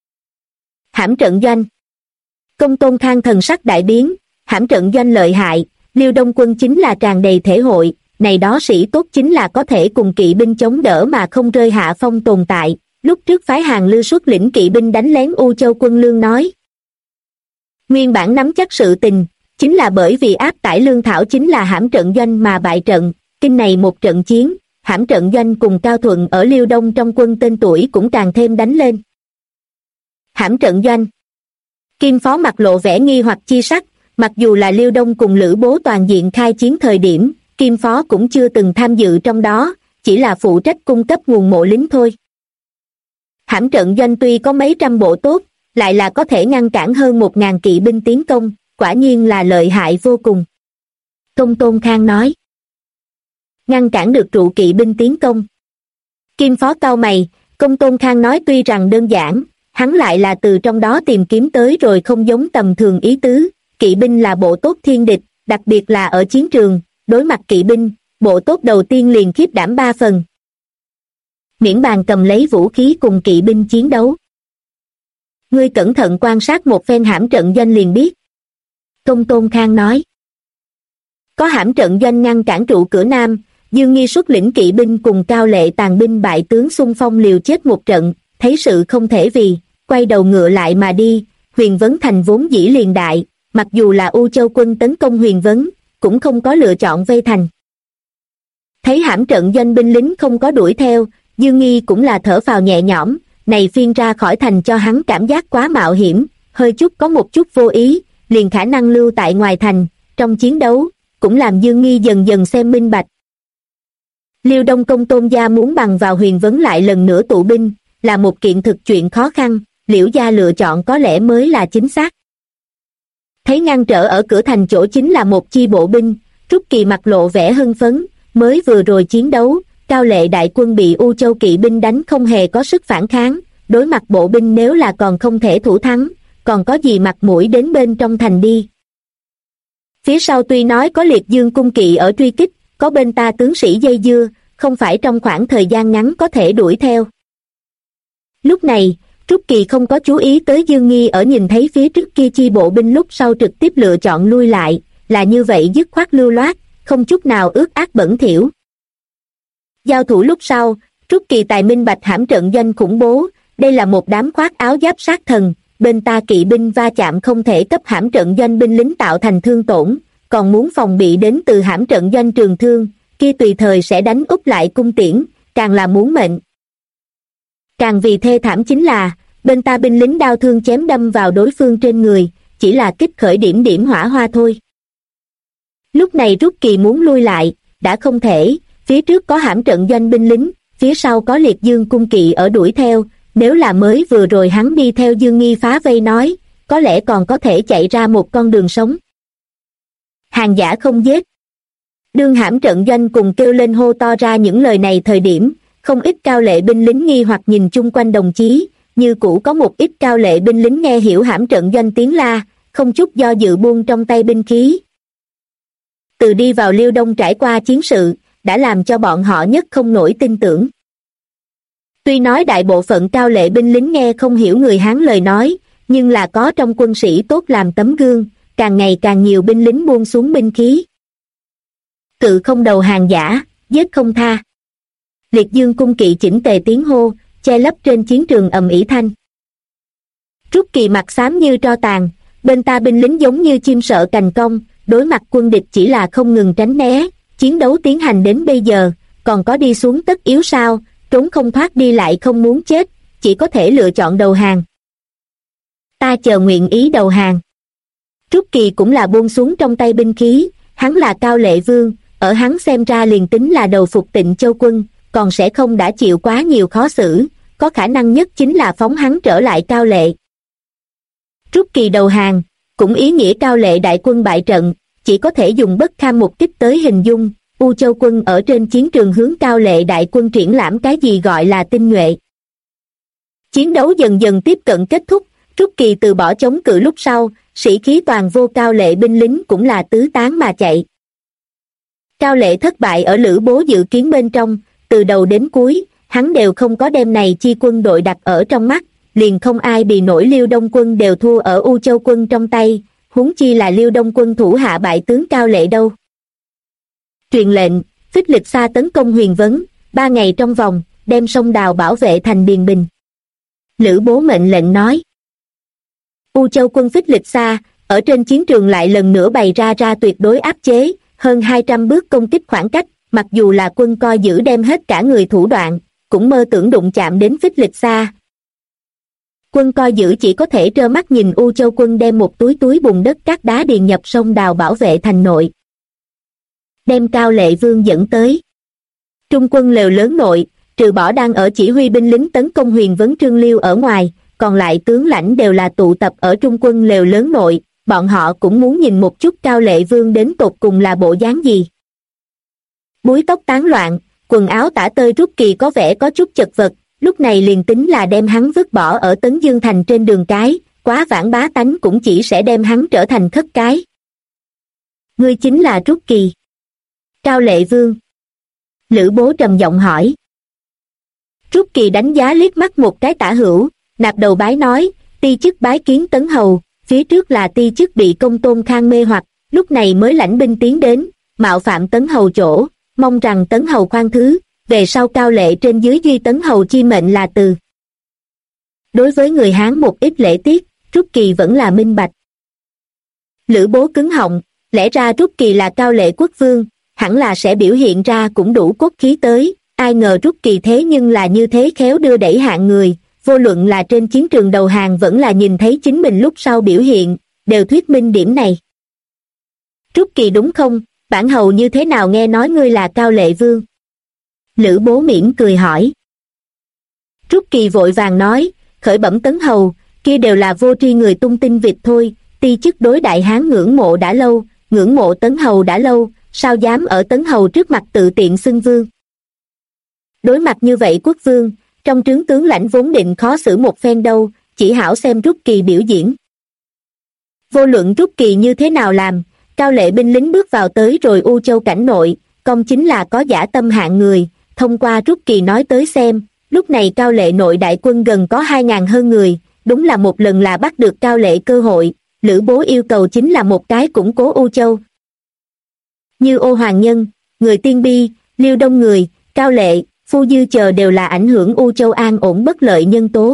Hãm trận doanh. Công Tôn Khang thần sắc đại biến, hãm trận doanh lợi hại, Liêu Đông quân chính là tràn đầy thể hội, này đó sĩ tốt chính là có thể cùng kỵ binh chống đỡ mà không rơi hạ phong tồn tại. Lúc trước phái Hàng Lư xuất lĩnh kỵ binh đánh lén U Châu quân lương nói. Nguyên bản nắm chắc sự tình, chính là bởi vì áp tải lương thảo chính là hãm trận doanh mà bại trận, kinh này một trận chiến, hãm trận doanh cùng Cao Thuận ở Liêu Đông trong quân tên tuổi cũng càng thêm đánh lên. Hãm trận doanh. Kim Phó mặt lộ vẻ nghi hoặc chi sắc, mặc dù là Liêu Đông cùng Lữ Bố toàn diện khai chiến thời điểm, Kim Phó cũng chưa từng tham dự trong đó, chỉ là phụ trách cung cấp nguồn mộ lính thôi. Hãm trận doanh tuy có mấy trăm bộ tốt, lại là có thể ngăn cản hơn 1000 kỵ binh tiến công, quả nhiên là lợi hại vô cùng. Công Tôn Khang nói. Ngăn cản được trụ kỵ binh tiến công. Kim Phó cau mày, Công Tôn Khang nói tuy rằng đơn giản, hắn lại là từ trong đó tìm kiếm tới rồi không giống tầm thường ý tứ, kỵ binh là bộ tốt thiên địch, đặc biệt là ở chiến trường, đối mặt kỵ binh, bộ tốt đầu tiên liền khiếp đảm 3 phần. Miễn bàn cầm lấy vũ khí cùng kỵ binh chiến đấu. Ngươi cẩn thận quan sát một phen hãm trận doanh liền biết. Công Tôn Khang nói. Có hãm trận doanh ngăn cản trụ cửa Nam, Dương Nghi xuất lĩnh kỵ binh cùng cao lệ tàn binh bại tướng xung phong liều chết một trận, thấy sự không thể vì, quay đầu ngựa lại mà đi. Huyền Vấn thành vốn dĩ liền đại, mặc dù là U Châu quân tấn công Huyền Vấn, cũng không có lựa chọn vây thành. Thấy hãm trận doanh binh lính không có đuổi theo, Dương Nghi cũng là thở phào nhẹ nhõm, này phiên ra khỏi thành cho hắn cảm giác quá mạo hiểm, hơi chút có một chút vô ý, liền khả năng lưu tại ngoài thành, trong chiến đấu, cũng làm Dương Nghi dần dần xem minh bạch. Liêu Đông công Tôn gia muốn bằng vào Huyền Vấn lại lần nữa tụ binh, là một kiện thực chuyện khó khăn, Liễu gia lựa chọn có lẽ mới là chính xác. Thấy ngăn trở ở cửa thành chỗ chính là một chi bộ binh, Trúc Kỳ mặt lộ vẻ hưng phấn, mới vừa rồi chiến đấu, cao lệ đại quân bị U Châu kỵ binh đánh không hề có sức phản kháng, đối mặt bộ binh nếu là còn không thể thủ thắng, còn có gì mặt mũi đến bên trong thành đi. Phía sau tuy nói có Liệt Dương cung kỵ ở truy kích, có bên ta tướng sĩ dây dưa, không phải trong khoảng thời gian ngắn có thể đuổi theo. Lúc này, Trúc Kỳ không có chú ý tới Dương Nghi ở nhìn thấy phía trước kia chi bộ binh lúc sau trực tiếp lựa chọn lui lại, là như vậy dứt khoát lưu loát, không chút nào ướt át bẩn thỉu. Giao thủ lúc sau, Trúc Kỳ tài minh bạch hãm trận doanh khủng bố, đây là một đám khoác áo giáp sát thần, bên ta kỵ binh va chạm không thể cấp hãm trận doanh binh lính tạo thành thương tổn, còn muốn phòng bị đến từ hãm trận doanh trường thương, kia tùy thời sẽ đánh úp lại cung tiễn, càng là muốn mệnh. Càng vì thê thảm chính là, bên ta binh lính đao thương chém đâm vào đối phương trên người, chỉ là kích khởi điểm hỏa hoa thôi. Lúc này Trúc Kỳ muốn lui lại, đã không thể, phía trước có hãm trận doanh binh lính, phía sau có Liệt Dương cung kỵ ở đuổi theo, nếu là mới vừa rồi hắn đi theo Dương Nghi phá vây nói, có lẽ còn có thể chạy ra một con đường sống. Hàng giả không giết. Đương hãm trận doanh cùng kêu lên hô to ra những lời này thời điểm, không ít cao lệ binh lính nghi hoặc nhìn chung quanh đồng chí, như cũ có một ít cao lệ binh lính nghe hiểu hãm trận doanh tiếng la, không chút do dự buông trong tay binh khí. Từ đi vào Liêu Đông trải qua chiến sự, đã làm cho bọn họ nhất không nổi tin tưởng. Tuy nói đại bộ phận cao lệ binh lính nghe không hiểu người Hán lời nói, nhưng là có trong quân sĩ tốt làm tấm gương, càng ngày càng nhiều binh lính buông xuống binh khí. Cự không đầu hàng giả, giết không tha. Liệt Dương cung kỵ chỉnh tề tiếng hô, che lấp trên chiến trường ầm ĩ thanh. Trúc Kỳ mặt xám như tro tàn, bên ta binh lính giống như chim sợ cành cong, đối mặt quân địch chỉ là không ngừng tránh né, chiến đấu tiến hành đến bây giờ, còn có đi xuống tất yếu sao, trốn không thoát đi lại không muốn chết, chỉ có thể lựa chọn đầu hàng. Ta chờ nguyện ý đầu hàng. Trúc Kỳ cũng là buông xuống trong tay binh khí, hắn là Cao Lệ Vương, ở hắn xem ra liền tính là đầu phục Tịnh Châu quân, còn sẽ không đã chịu quá nhiều khó xử, có khả năng nhất chính là phóng hắn trở lại Cao Lệ. Trúc Kỳ đầu hàng, cũng ý nghĩa Cao Lệ đại quân bại trận, chỉ có thể dùng bất kham mục kích tới hình dung, U Châu quân ở trên chiến trường hướng Cao Lệ đại quân triển lãm cái gì gọi là tinh nhuệ. Chiến đấu dần dần tiếp cận kết thúc, Trúc Kỳ từ bỏ chống cự lúc sau, sĩ khí toàn vô Cao Lệ binh lính cũng là tứ tán mà chạy. Cao Lệ thất bại ở Lữ Bố dự kiến bên trong, từ đầu đến cuối, hắn đều không có đem này chi quân đội đặt ở trong mắt, liền không ai bị nổi Liêu Đông quân đều thua ở U Châu quân trong tay, huống chi là Liêu Đông quân thủ hạ bại tướng Cao Lệ đâu. Truyền lệnh, Phích Lịch Sa tấn công Huyền Vấn, 3 ngày trong vòng, đem sông Đào bảo vệ thành Điền Bình. Lữ Bố mệnh lệnh nói. U Châu quân Phích Lịch Sa, ở trên chiến trường lại lần nữa bày ra tuyệt đối áp chế, hơn 200 bước công kích khoảng cách, mặc dù là quân coi giữ đem hết cả người thủ đoạn, cũng mơ tưởng đụng chạm đến Phích Lịch Sa. Quân coi giữ chỉ có thể trơ mắt nhìn U Châu quân đem một túi bùn đất cát đá điền nhập sông Đào bảo vệ thành nội. Đem Cao Lệ Vương dẫn tới. Trung quân lều lớn nội, trừ bỏ đang ở chỉ huy binh lính tấn công Huyền Vấn Trương Liêu ở ngoài, còn lại tướng lãnh đều là tụ tập ở trung quân lều lớn nội, bọn họ cũng muốn nhìn một chút Cao Lệ Vương đến tột cùng là bộ dáng gì. Búi tóc tán loạn, quần áo tả tơi Trúc Kỳ có vẻ có chút chật vật, lúc này liền tính là đem hắn vứt bỏ ở Tấn Dương Thành trên đường cái, quá vãng bá tánh cũng chỉ sẽ đem hắn trở thành khất cái. Ngươi chính là Trúc Kỳ. Cao Lệ Vương. Lữ Bố trầm giọng hỏi. Trúc Kỳ đánh giá liếc mắt một cái Tả Hữu, nạp đầu bái nói, ti chức bái kiến Tấn Hầu, phía trước là ti chức bị Công Tôn Khang mê hoặc, lúc này mới lãnh binh tiến đến, mạo phạm Tấn Hầu chỗ, mong rằng Tấn Hầu khoan thứ, về sau Cao Lệ trên dưới duy Tấn Hầu chi mệnh là từ. Đối với người Hán một ít lễ tiết, Trúc Kỳ vẫn là minh bạch. Lữ Bố cứng họng, lẽ ra Trúc Kỳ là Cao Lệ quốc vương, hẳn là sẽ biểu hiện ra cũng đủ cốt khí tới, ai ngờ Trúc Kỳ thế nhưng là như thế khéo đưa đẩy hạng người, vô luận là trên chiến trường đầu hàng vẫn là nhìn thấy chính mình lúc sau biểu hiện, đều thuyết minh điểm này. Trúc Kỳ đúng không, bản hầu như thế nào nghe nói ngươi là Cao Lệ Vương? Lữ Bố mỉm cười hỏi. Trúc Kỳ vội vàng nói, khởi bẩm Tấn Hầu, kia đều là vô tri người tung tin vịt thôi, ti chức đối Đại Hán ngưỡng mộ đã lâu, ngưỡng mộ Tấn Hầu đã lâu, sao dám ở Tấn Hầu trước mặt tự tiện xưng vương. Đối mặt như vậy quốc vương, trong trướng tướng lãnh vốn định khó xử một phen đâu, chỉ hảo xem Trúc Kỳ biểu diễn. Vô luận Trúc Kỳ như thế nào làm, Cao Lệ binh lính bước vào tới rồi U Châu cảnh nội, công chính là có dã tâm hạng người, thông qua rút kỳ nói tới xem, lúc này Cao Lệ nội đại quân gần có 2.000 hơn người, đúng là một lần là bắt được Cao Lệ cơ hội, Lữ Bố yêu cầu chính là một cái củng cố U Châu. Như Ô Hoàng Nhân, người Tiên Bi, Liêu Đông người, Cao Lệ, Phu Dư chờ đều là ảnh hưởng U Châu an ổn bất lợi nhân tố.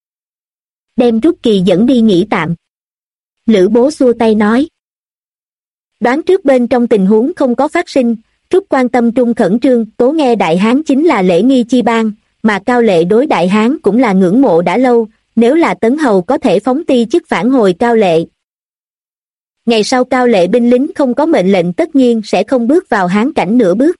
Đem rút kỳ dẫn đi nghỉ tạm. Lữ Bố xua tay nói. Đoán trước bên trong tình huống không có phát sinh, rút quan tâm trung khẩn trương, Tố nghe Đại Hán chính là lễ nghi chi ban, mà Cao Lệ đối Đại Hán cũng là ngưỡng mộ đã lâu, nếu là Tấn Hầu có thể phóng ti chức phản hồi Cao Lệ. Ngày sau Cao Lệ binh lính không có mệnh lệnh tất nhiên sẽ không bước vào Hán cảnh nửa bước.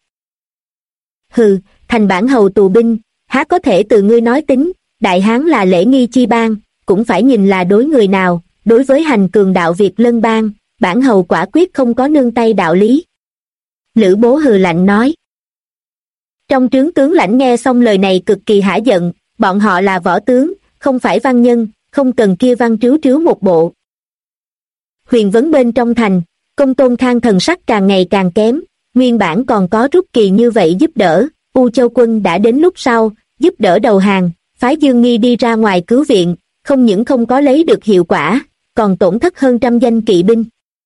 Hừ, thành bản hầu tù binh, há có thể từ ngươi nói tính, Đại Hán là lễ nghi chi ban, cũng phải nhìn là đối người nào, đối với hành cường đạo Việt Lân Bang, bản hầu quả quyết không có nương tay đạo lý. Lữ Bố hừ lạnh nói. Trong trướng tướng lãnh nghe xong lời này cực kỳ hả giận, bọn họ là võ tướng, không phải văn nhân, không cần kia văn trếu trếu một bộ. Huyền Vấn bên trong thành, Công Tôn Khang thần sắc càng ngày càng kém, nguyên bản còn có rút kỳ như vậy giúp đỡ, U Châu quân đã đến lúc sau, giúp đỡ đầu hàng, phái Dương Nghi đi ra ngoài cứu viện, không những không có lấy được hiệu quả, còn tổn thất hơn 100 danh kỵ binh.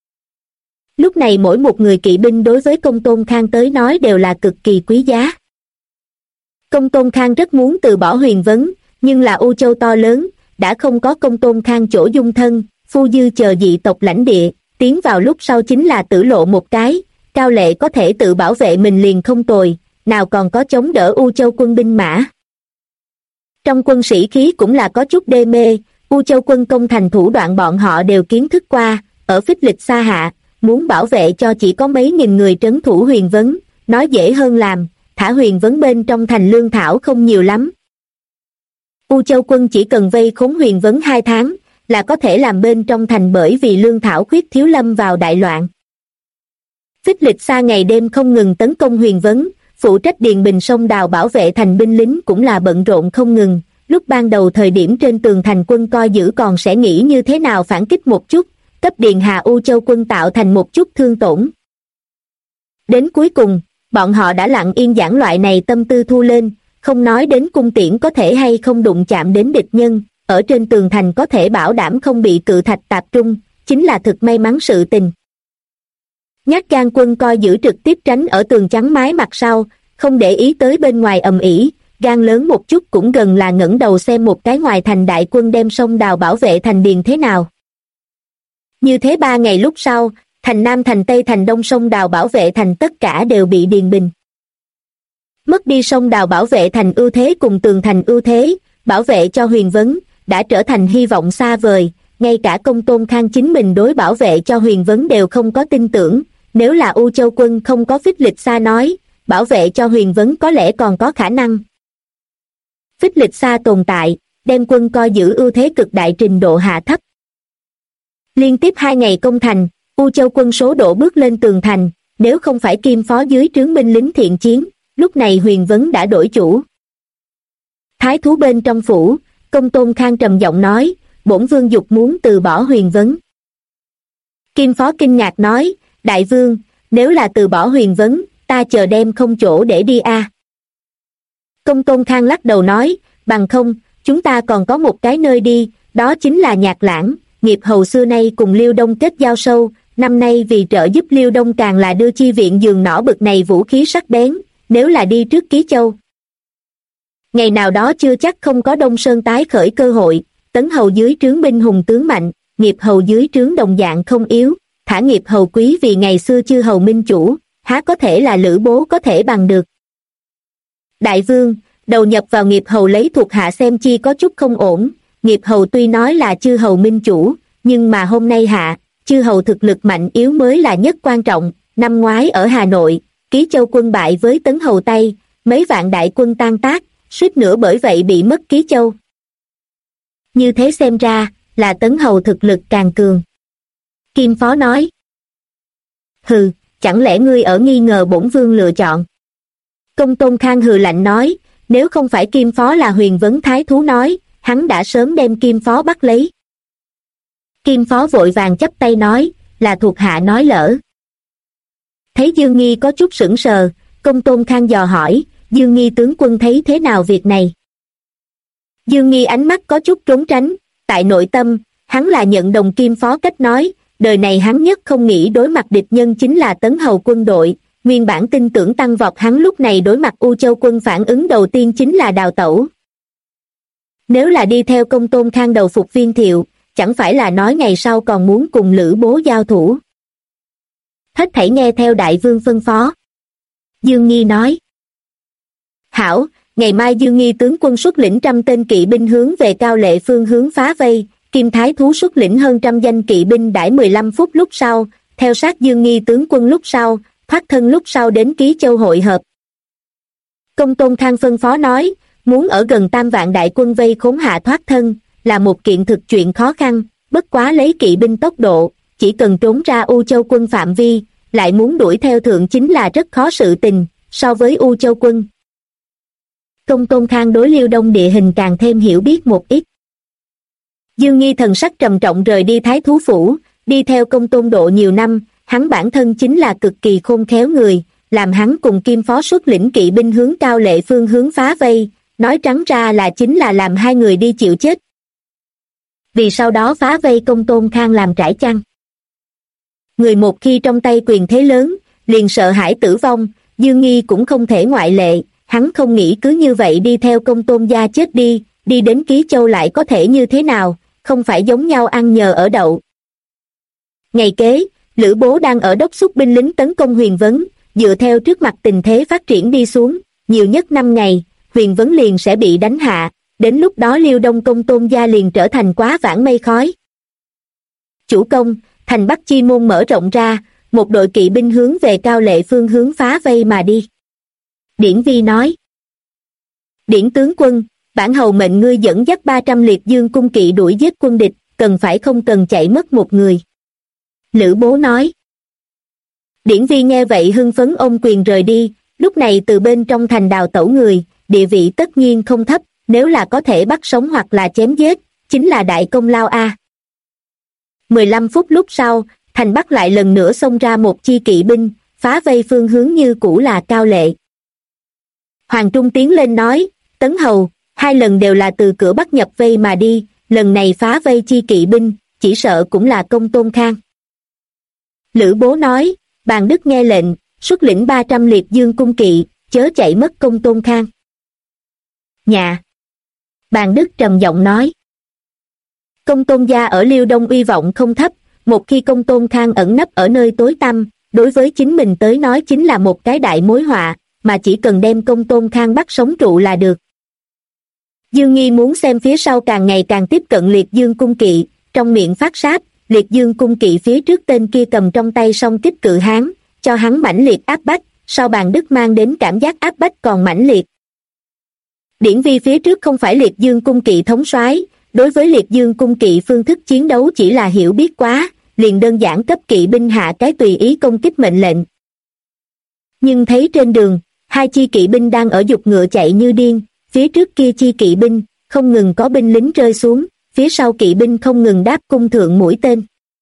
Lúc này mỗi một người kỵ binh đối với Công Tôn Khang tới nói đều là cực kỳ quý giá. Công Tôn Khang rất muốn từ bỏ Huyền Vấn, nhưng là U Châu to lớn, đã không có Công Tôn Khang chỗ dung thân, Phu Dư chờ dị tộc lãnh địa, tiến vào lúc sau chính là tử lộ một cái, Cao Lệ có thể tự bảo vệ mình liền không tồi, nào còn có chống đỡ U Châu quân binh mã. Trong quân sĩ khí cũng là có chút đê mê, U Châu quân công thành thủ đoạn bọn họ đều kiến thức qua, ở Phích Lịch xa hạ, muốn bảo vệ cho chỉ có mấy nghìn người trấn thủ Huyền Vấn, nói dễ hơn làm, thả Huyền Vấn bên trong thành lương thảo không nhiều lắm. U Châu quân chỉ cần vây khốn Huyền Vấn 2 tháng, là có thể làm bên trong thành bởi vì lương thảo khuyết thiếu lâm vào đại loạn. Phích Lịch xa ngày đêm không ngừng tấn công Huyền Vấn, phụ trách điền bình sông đào bảo vệ thành binh lính cũng là bận rộn không ngừng, lúc ban đầu thời điểm trên tường thành quân coi giữ còn sẽ nghĩ như thế nào phản kích một chút, cấp điền hà U Châu quân tạo thành một chút thương tổn. Đến cuối cùng, bọn họ đã lặng yên giảng loại này tâm tư thu lên, không nói đến cung tiễn có thể hay không đụng chạm đến địch nhân, ở trên tường thành có thể bảo đảm không bị cự thạch tạp trung, chính là thực may mắn sự tình. Nhát gan quân coi giữ trực tiếp tránh ở tường chắn mái mặt sau, không để ý tới bên ngoài ầm ĩ, gan lớn một chút cũng gần là ngẩng đầu xem một cái ngoài thành đại quân đem sông đào bảo vệ thành điền thế nào. Như thế 3 ngày lúc sau, thành Nam thành Tây thành Đông sông đào bảo vệ thành tất cả đều bị điền bình. Mất đi sông đào bảo vệ thành ưu thế cùng tường thành ưu thế, bảo vệ cho Huyền Vấn, đã trở thành hy vọng xa vời, ngay cả Công Tôn Khang chính mình đối bảo vệ cho Huyền Vấn đều không có tin tưởng, nếu là U Châu quân không có Phích Lịch xa nói, bảo vệ cho Huyền Vấn có lẽ còn có khả năng. Phích Lịch xa tồn tại, đem quân coi giữ ưu thế cực đại trình độ hạ thấp. Liên tiếp 2 ngày công thành, U Châu quân số độ bước lên tường thành, nếu không phải Kim Phó dưới trướng binh lính thiện chiến, lúc này Huyền Vấn đã đổi chủ. Thái thú bên trong phủ, Công Tôn Khang trầm giọng nói, bổn vương dục muốn từ bỏ Huyền Vấn. Kim Phó kinh ngạc nói, đại vương, nếu là từ bỏ Huyền Vấn, ta chờ đem không chỗ để đi a. Công Tôn Khang lắc đầu nói, bằng không, chúng ta còn có một cái nơi đi, đó chính là Nhạc Lãng, nghiệp hầu xưa nay cùng Liêu Đông kết giao sâu, năm nay vì trợ giúp Liêu Đông càng là đưa chi viện giường nỏ bực này vũ khí sắc bén, nếu là đi trước Ký Châu. Ngày nào đó chưa chắc không có Đông Sơn tái khởi cơ hội, Tấn hầu dưới trướng binh hùng tướng mạnh, nghiệp hầu dưới trướng đồng dạng không yếu, thả nghiệp hầu quý vì ngày xưa chư hầu minh chủ, há có thể là Lữ Bố có thể bằng được. Đại vương, đầu nhập vào nghiệp hầu lấy thuộc hạ xem chi có chút không ổn, nghiệp hầu tuy nói là chư hầu minh chủ, nhưng mà hôm nay hạ, chư hầu thực lực mạnh yếu mới là nhất quan trọng, năm ngoái ở Hà Nội, Ký Châu quân bại với Tấn hầu tay, mấy vạn đại quân tan tác, suýt nữa bởi vậy bị mất Ký Châu. Như thế xem ra, là Tấn hầu thực lực càng cường. Kim Phó nói. Hừ, chẳng lẽ ngươi ở nghi ngờ bổn vương lựa chọn? Công Tôn Khang hừ lạnh nói, nếu không phải Kim Phó là Huyền Vấn thái thú nói, hắn đã sớm đem Kim Phó bắt lấy. Kim Phó vội vàng chắp tay nói, là thuộc hạ nói lỡ. Thấy Dương Nghi có chút sững sờ, Công Tôn Khang dò hỏi, Dương Nghi tướng quân thấy thế nào việc này? Dương Nghi ánh mắt có chút trốn tránh, tại nội tâm, hắn là nhận đồng Kim Phó cách nói, đời này hắn nhất không nghĩ đối mặt địch nhân chính là Tấn Hầu quân đội, nguyên bản tin tưởng tăng vọt hắn lúc này đối mặt U Châu quân phản ứng đầu tiên chính là đào tẩu. Nếu là đi theo Công Tôn Khang đầu phục Viên Thiệu, chẳng phải là nói ngày sau còn muốn cùng Lữ Bố giao thủ. Hết thảy nghe theo đại vương phân phó. Dương Nghi nói. Hảo, ngày mai Dương Nghi tướng quân xuất lĩnh 100 tên kỵ binh hướng về Cao Lệ phương hướng phá vây, Kim Thái Thú xuất lĩnh hơn 100 danh kỵ binh đãi 15 phút lúc sau, theo sát Dương Nghi tướng quân lúc sau, thoát thân lúc sau đến Ký Châu hội hợp. Công Tôn Khang phân phó nói, muốn ở gần 3 vạn đại quân vây khốn hạ thoát thân, là một kiện thực chuyện khó khăn, bất quá lấy kỵ binh tốc độ, chỉ cần trốn ra U Châu quân phạm vi, lại muốn đuổi theo thượng chính là rất khó sự tình, so với U Châu quân. Công Tôn Khang đối Liêu Đông địa hình càng thêm hiểu biết một ít. Dương Nghi thần sắc trầm trọng rời đi Thái Thú Phủ, đi theo Công Tôn Độ nhiều năm, hắn bản thân chính là cực kỳ khôn khéo người, làm hắn cùng Kim Phó xuất lĩnh kỵ binh hướng Cao Lệ phương hướng phá vây, nói trắng ra là chính là làm hai người đi chịu chết. Vì sau đó phá vây Công Tôn Khang làm trải chăng. Người một khi trong tay quyền thế lớn, liền sợ hãi tử vong, Dương Nghi cũng không thể ngoại lệ, hắn không nghĩ cứ như vậy đi theo Công Tôn gia chết đi đến Ký Châu lại có thể như thế nào, không phải giống nhau ăn nhờ ở đậu. Ngày kế, Lữ Bố đang ở đốc thúc binh lính tấn công Huyền Vấn, dựa theo trước mặt tình thế phát triển đi xuống, nhiều nhất 5 ngày, Huyền Vấn liền sẽ bị đánh hạ, đến lúc đó Liêu Đông Công Tôn gia liền trở thành quá vãng mây khói. Chủ công, thành Bắc chi môn mở rộng ra, một đội kỵ binh hướng về Cao Lệ phương hướng phá vây mà đi. Điển Vi nói. Điển tướng quân, bản hầu mệnh ngươi dẫn dắt 300 liệt dương cung kỵ đuổi giết quân địch, cần phải không cần chạy mất một người. Lữ Bố nói. Điển Vi nghe vậy hưng phấn ôm quyền rời đi, lúc này từ bên trong thành đào tẩu người, địa vị tất nhiên không thấp, nếu là có thể bắt sống hoặc là chém giết, chính là đại công lao a. 15 phút lúc sau, thành Bắc lại lần nữa xông ra một chi kỵ binh, phá vây phương hướng như cũ là Cao Lệ. Hoàng Trung tiến lên nói, Tấn Hầu, 2 lần đều là từ cửa Bắc nhập vây mà đi, lần này phá vây chi kỵ binh, chỉ sợ cũng là Công Tôn Khang. Lữ Bố nói, Bàn Đức nghe lệnh, xuất lĩnh 300 liệt dương cung kỵ, chớ chạy mất Công Tôn Khang. Nhà. Bàn Đức trầm giọng nói. Công Tôn gia ở Liêu Đông uy vọng không thấp, một khi Công Tôn Khang ẩn nấp ở nơi tối tăm, đối với chính mình tới nói chính là một cái đại mối họa, mà chỉ cần đem Công Tôn Khang bắt sống trụ là được. Dương Nghi muốn xem phía sau càng ngày càng tiếp cận liệt dương cung kỵ, trong miệng phát sáp, liệt dương cung kỵ phía trước tên kia cầm trong tay song kích cự hán, cho hắn mãnh liệt áp bách, sau Bàn Đức mang đến cảm giác áp bách còn mãnh liệt. Điển Vi phía trước không phải liệt dương cung kỵ thống soái, đối với liệt dương cung kỵ phương thức chiến đấu chỉ là hiểu biết quá, liền đơn giản cấp kỵ binh hạ cái tùy ý công kích mệnh lệnh. Nhưng thấy trên đường, 2 chi kỵ binh đang ở giục ngựa chạy như điên, phía trước kia chi kỵ binh, không ngừng có binh lính rơi xuống, phía sau kỵ binh không ngừng đáp cung thượng mũi tên.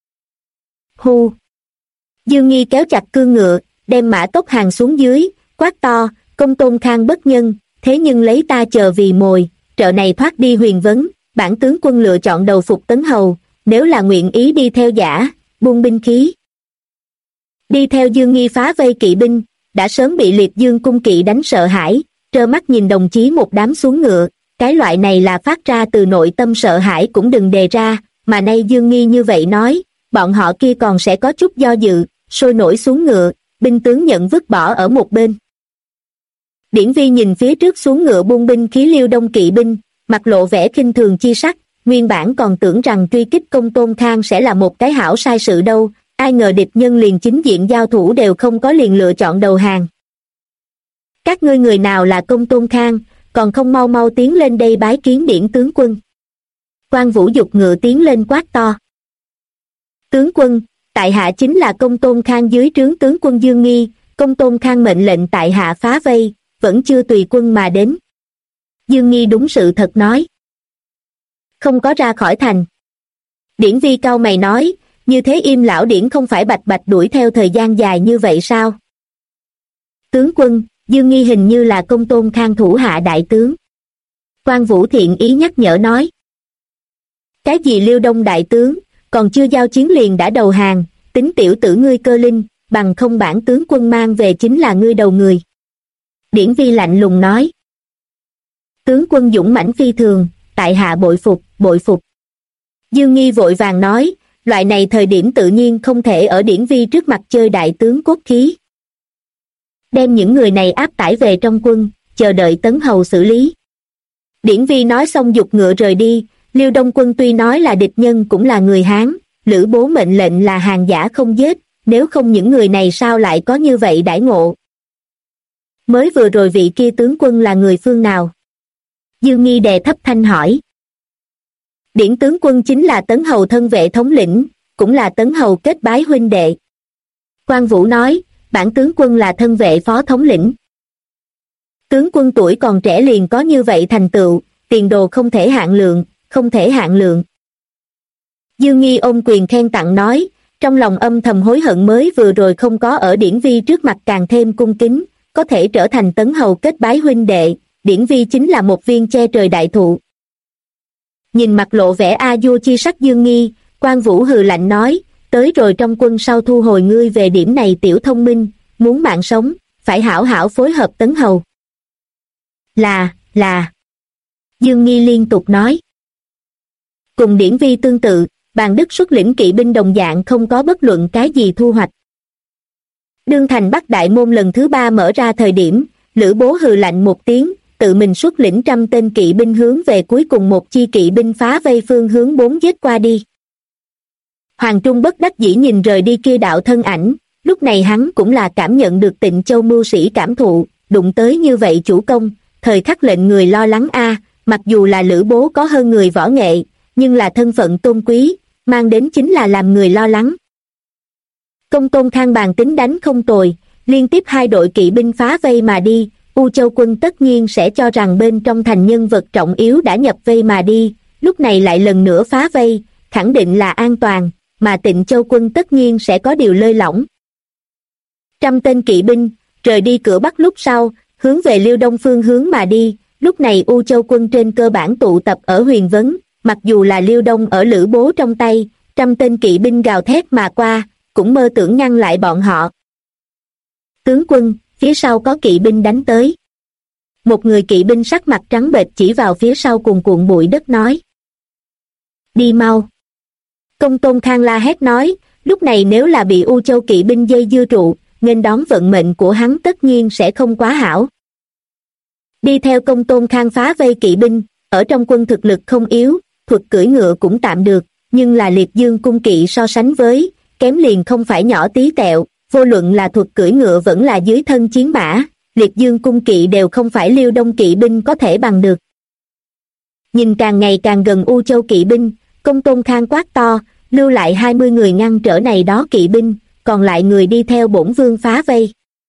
Hu! Dương Nghi kéo chặt cương ngựa, đem mã tốc hàng xuống dưới, quát to, Công Tôn Khang bất nhân, thế nhưng lấy ta chờ vì mồi, trợ này thoát đi Huyền Vấn, bản tướng quân lựa chọn đầu phục Tấn Hầu, nếu là nguyện ý đi theo giả, buông binh khí. Đi theo Dương Nghi phá vây kỵ binh, đã sớm bị liệt dương cung kỵ đánh sợ hãi, trơ mắt nhìn đồng chí một đám xuống ngựa, cái loại này là phát ra từ nội tâm sợ hãi cũng đừng đề ra, mà nay Dương Nghi như vậy nói, bọn họ kia còn sẽ có chút do dự, sôi nổi xuống ngựa, binh tướng nhận vứt bỏ ở một bên. Điển Vi nhìn phía trước xuống ngựa buông binh khí Liêu Đông kỵ binh, mặt lộ vẻ khinh thường chi sắc, nguyên bản còn tưởng rằng truy kích Công Tôn Khang sẽ là một cái hảo sai sự đâu, ai ngờ địch nhân liền chính diện giao thủ đều không có liền lựa chọn đầu hàng. Các ngươi người nào là Công Tôn Khang, còn không mau mau tiến lên đây bái kiến Điển tướng quân. Quan Vũ giục ngựa tiến lên quát to. Tướng quân, tại hạ chính là Công Tôn Khang dưới trướng tướng quân Dương Nghi, Công Tôn Khang mệnh lệnh tại hạ phá vây, vẫn chưa tùy quân mà đến. Dương Nghi đúng sự thật nói. Không có ra khỏi thành. Điển Vi cau mày nói, như thế Im lão điển không phải bạch bạch đuổi theo thời gian dài như vậy sao? Tướng quân, Dương Nghi hình như là Công Tôn Khang thủ hạ đại tướng. Quan Vũ thiện ý nhắc nhở nói. Cái gì Liêu Đông đại tướng, còn chưa giao chiến liền đã đầu hàng, tính tiểu tử ngươi cơ linh, bằng không bản tướng quân mang về chính là ngươi đầu người. Điển Vi lạnh lùng nói. Tướng quân dũng mãnh phi thường, tại hạ bội phục, bội phục. Dương Nghi vội vàng nói, loại này thời điểm tự nhiên không thể ở Điển Vi trước mặt chơi đại tướng cốt khí. Đem những người này áp tải về trong quân, chờ đợi Tấn Hầu xử lý. Điển Vi nói xong giục ngựa rời đi. Liêu Đông quân tuy nói là địch nhân cũng là người Hán, Lữ Bố mệnh lệnh là hàng giả không giết, nếu không những người này sao lại có như vậy đãi ngộ. Mới vừa rồi vị kia tướng quân là người phương nào? Dương Nghi đè thấp thanh hỏi. Điển tướng quân chính là Tấn Hầu thân vệ thống lĩnh, cũng là Tấn Hầu kết bái huynh đệ. Quan Vũ nói, bản tướng quân là thân vệ phó thống lĩnh. Tướng quân tuổi còn trẻ liền có như vậy thành tựu, tiền đồ không thể hạn lượng, không thể hạn lượng. Dương Nghi ôm quyền khen tặng nói, trong lòng âm thầm hối hận mới vừa rồi không có ở Điển Vi trước mặt càng thêm cung kính, có thể trở thành Tấn Hầu kết bái huynh đệ, Điển Vi chính là một viên che trời đại thụ. Nhìn mặt lộ vẻ a vua chi sắc Dương Nghi, Quan Vũ hừ lạnh nói, tới rồi trong quân sau thu hồi ngươi về điểm này tiểu thông minh, muốn mạng sống, phải hảo hảo phối hợp Tấn Hầu. Là. Dương Nghi liên tục nói. Cùng Điển Vi tương tự, Bàn Đức xuất lĩnh kỵ binh đồng dạng không có bất luận cái gì thu hoạch. Đương thành Bắc Đại Môn lần thứ 3 mở ra thời điểm, Lữ Bố hừ lạnh một tiếng, tự mình xuất lĩnh 100 tên kỵ binh hướng về cuối cùng một chi kỵ binh phá vây phương hướng 4 giết qua đi. Hoàng Trung bất đắc dĩ nhìn rời đi kia đạo thân ảnh, lúc này hắn cũng là cảm nhận được Tịnh Châu mưu sĩ cảm thụ, đụng tới như vậy chủ công, thời khắc lệnh người lo lắng mặc dù là Lữ Bố có hơn người võ nghệ, nhưng là thân phận tôn quý, mang đến chính là làm người lo lắng. Công Tôn Khang bàn tính đánh không tồi, liên tiếp 2 đội kỵ binh phá vây mà đi, U Châu quân tất nhiên sẽ cho rằng bên trong thành nhân vật trọng yếu đã nhập vây mà đi, lúc này lại lần nữa phá vây, khẳng định là an toàn, mà Tịnh Châu quân tất nhiên sẽ có điều lơi lỏng. 100 tên kỵ binh, rời đi cửa Bắc lúc sau, hướng về Liêu Đông phương hướng mà đi, lúc này U Châu quân trên cơ bản tụ tập ở Huyền Vấn, mặc dù là Liêu Đông ở Lữ Bố trong tay, 100 tên kỵ binh gào thét mà qua, cũng mơ tưởng ngăn lại bọn họ. Tướng quân, phía sau có kỵ binh đánh tới. Một người kỵ binh sắc mặt trắng bệch chỉ vào phía sau cuồn cuộn bụi đất nói. Đi mau. Công Tôn Khang la hét nói, lúc này nếu là bị U Châu kỵ binh dây dưa trụ, nên đón vận mệnh của hắn tất nhiên sẽ không quá hảo. Đi theo Công Tôn Khang phá vây kỵ binh, ở trong quân thực lực không yếu, thuật cưỡi ngựa cũng tạm được, nhưng là Liệt Dương cung kỵ so sánh với, kém liền không phải nhỏ tí tẹo, vô luận là thuật cưỡi ngựa vẫn là dưới thân chiến mã, Liệt Dương cung kỵ đều không phải Liêu Đông kỵ binh có thể bằng được. Nhìn càng ngày càng gần U Châu kỵ binh, Công Tôn Khang quát to, lưu lại 20 người ngăn trở này đó kỵ binh, còn lại người đi theo bổn vương phá vây.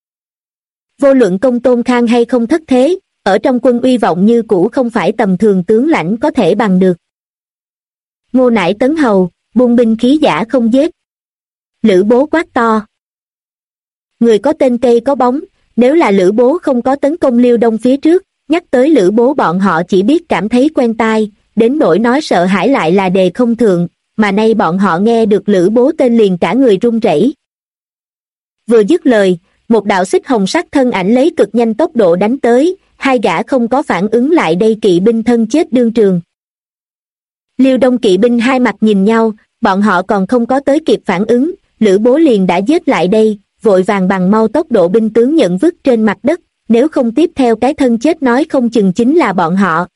Vô luận Công Tôn Khang hay không thất thế, ở trong quân uy vọng như cũ không phải tầm thường tướng lãnh có thể bằng được. Ngô Nải Tấn Hầu, buông binh khí giả không giết. Lữ Bố quát to. Người có tên cây có bóng, nếu là Lữ Bố không có tấn công Liêu Đông phía trước, nhắc tới Lữ Bố bọn họ chỉ biết cảm thấy quen tai, đến nỗi nói sợ hãi lại là đề không thượng, mà nay bọn họ nghe được Lữ Bố tên liền cả người run rẩy. Vừa dứt lời, một đạo xích hồng sắc thân ảnh lấy cực nhanh tốc độ đánh tới, 2 gã không có phản ứng lại đây kỵ binh thân chết đương trường. Liêu Đông kỵ binh hai mặt nhìn nhau, bọn họ còn không có tới kịp phản ứng, Lữ Bố liền đã giết lại đây, vội vàng bằng mau tốc độ binh tướng nhận vứt trên mặt đất, nếu không tiếp theo cái thân chết nói không chừng chính là bọn họ.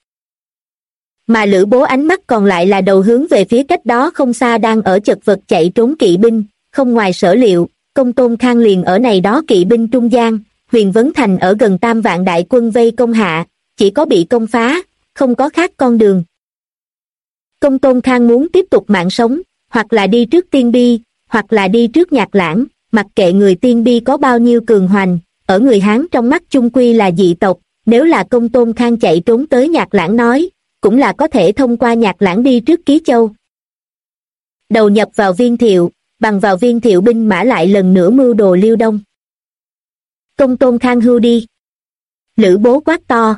Mà Lữ Bố ánh mắt còn lại là đầu hướng về phía cách đó không xa đang ở chật vật chạy trốn kỵ binh, không ngoài sở liệu, Công Tôn Khang liền ở này đó kỵ binh trung gian, Huyền Vấn Thành ở gần 3 vạn đại quân vây công hạ, chỉ có bị công phá, không có khác con đường. Công Tôn Khang muốn tiếp tục mạng sống, hoặc là đi trước Tiên Bi, hoặc là đi trước Nhạc Lãng, mặc kệ người Tiên Bi có bao nhiêu cường hoành, ở người Hán trong mắt chung quy là dị tộc, nếu là Công Tôn Khang chạy trốn tới Nhạc Lãng nói, cũng là có thể thông qua Nhạc Lãng đi trước Ký Châu. đầu nhập vào Viên Thiệu, bằng vào Viên Thiệu binh mã lại lần nữa mưu đồ Liêu Đông. Công Tôn Khang hưu đi. Lữ Bố quát to.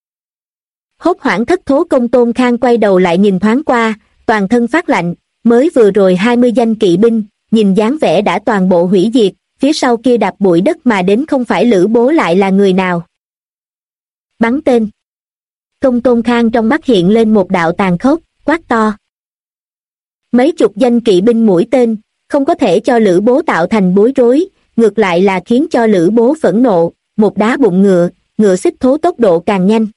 Hốt hoảng thất thố Công Tôn Khang quay đầu lại nhìn thoáng qua, toàn thân phát lạnh, mới vừa rồi 20 danh kỵ binh, nhìn dáng vẻ đã toàn bộ hủy diệt, phía sau kia đạp bụi đất mà đến không phải Lữ Bố lại là người nào. Bắn tên. Công Tôn Khang trong mắt hiện lên một đạo tàn khốc, quát to. Mấy chục danh kỵ binh mũi tên, không có thể cho Lữ Bố tạo thành bối rối, ngược lại là khiến cho Lữ Bố phẫn nộ, một đá bụng ngựa, ngựa xích thố tốc độ càng nhanh.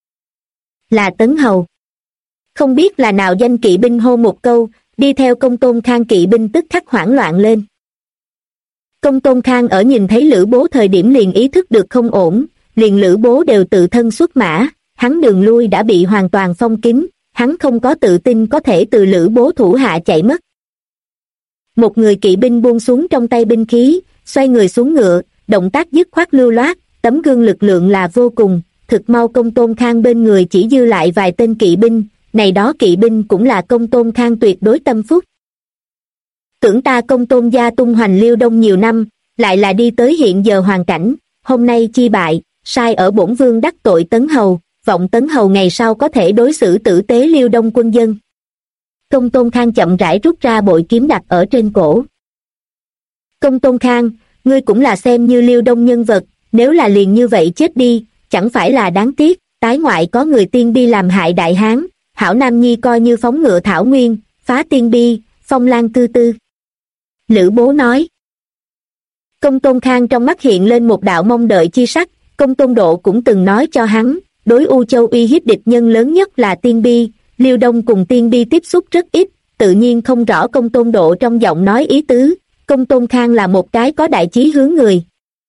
Là Tấn Hầu. Không biết là nào danh kỵ binh hô một câu, đi theo Công Tôn Khang kỵ binh tức khắc hoảng loạn lên. Công Tôn Khang ở nhìn thấy Lữ Bố thời điểm liền ý thức được không ổn, liền Lữ Bố đều tự thân xuất mã, hắn đường lui đã bị hoàn toàn phong kín, hắn không có tự tin có thể từ Lữ Bố thủ hạ chạy mất. Một người kỵ binh buông xuống trong tay binh khí, xoay người xuống ngựa, động tác dứt khoát lưu loát, tấm gương lực lượng là vô cùng, thực mau Công Tôn Khang bên người chỉ dư lại vài tên kỵ binh, này đó kỵ binh cũng là Công Tôn Khang tuyệt đối tâm phúc. Tưởng ta Công Tôn gia tung hoành Liêu Đông nhiều năm, lại là đi tới hiện giờ hoàn cảnh, hôm nay chi bại, sai ở bổn vương đắc tội Tấn Hầu, vọng Tấn Hầu ngày sau có thể đối xử tử tế Liêu Đông quân dân. Công Tôn Khang chậm rãi rút ra bội kiếm đặt ở trên cổ. Công Tôn Khang, ngươi cũng là xem như Liêu Đông nhân vật, nếu là liền như vậy chết đi, chẳng phải là đáng tiếc, tái ngoại có người tiên bi làm hại đại hán, hảo nam nhi coi như phóng ngựa thảo nguyên, phá tiên bi, phong lan tư tư. Lữ Bố nói. Công Tôn Khang trong mắt hiện lên một đạo mong đợi chi sắc, Công Tôn Độ cũng từng nói cho hắn, đối U Châu uy hiếp địch nhân lớn nhất là tiên bi, Liêu Đông cùng tiên bi tiếp xúc rất ít, tự nhiên không rõ Công Tôn Độ trong giọng nói ý tứ, Công Tôn Khang là một cái có đại chí hướng người.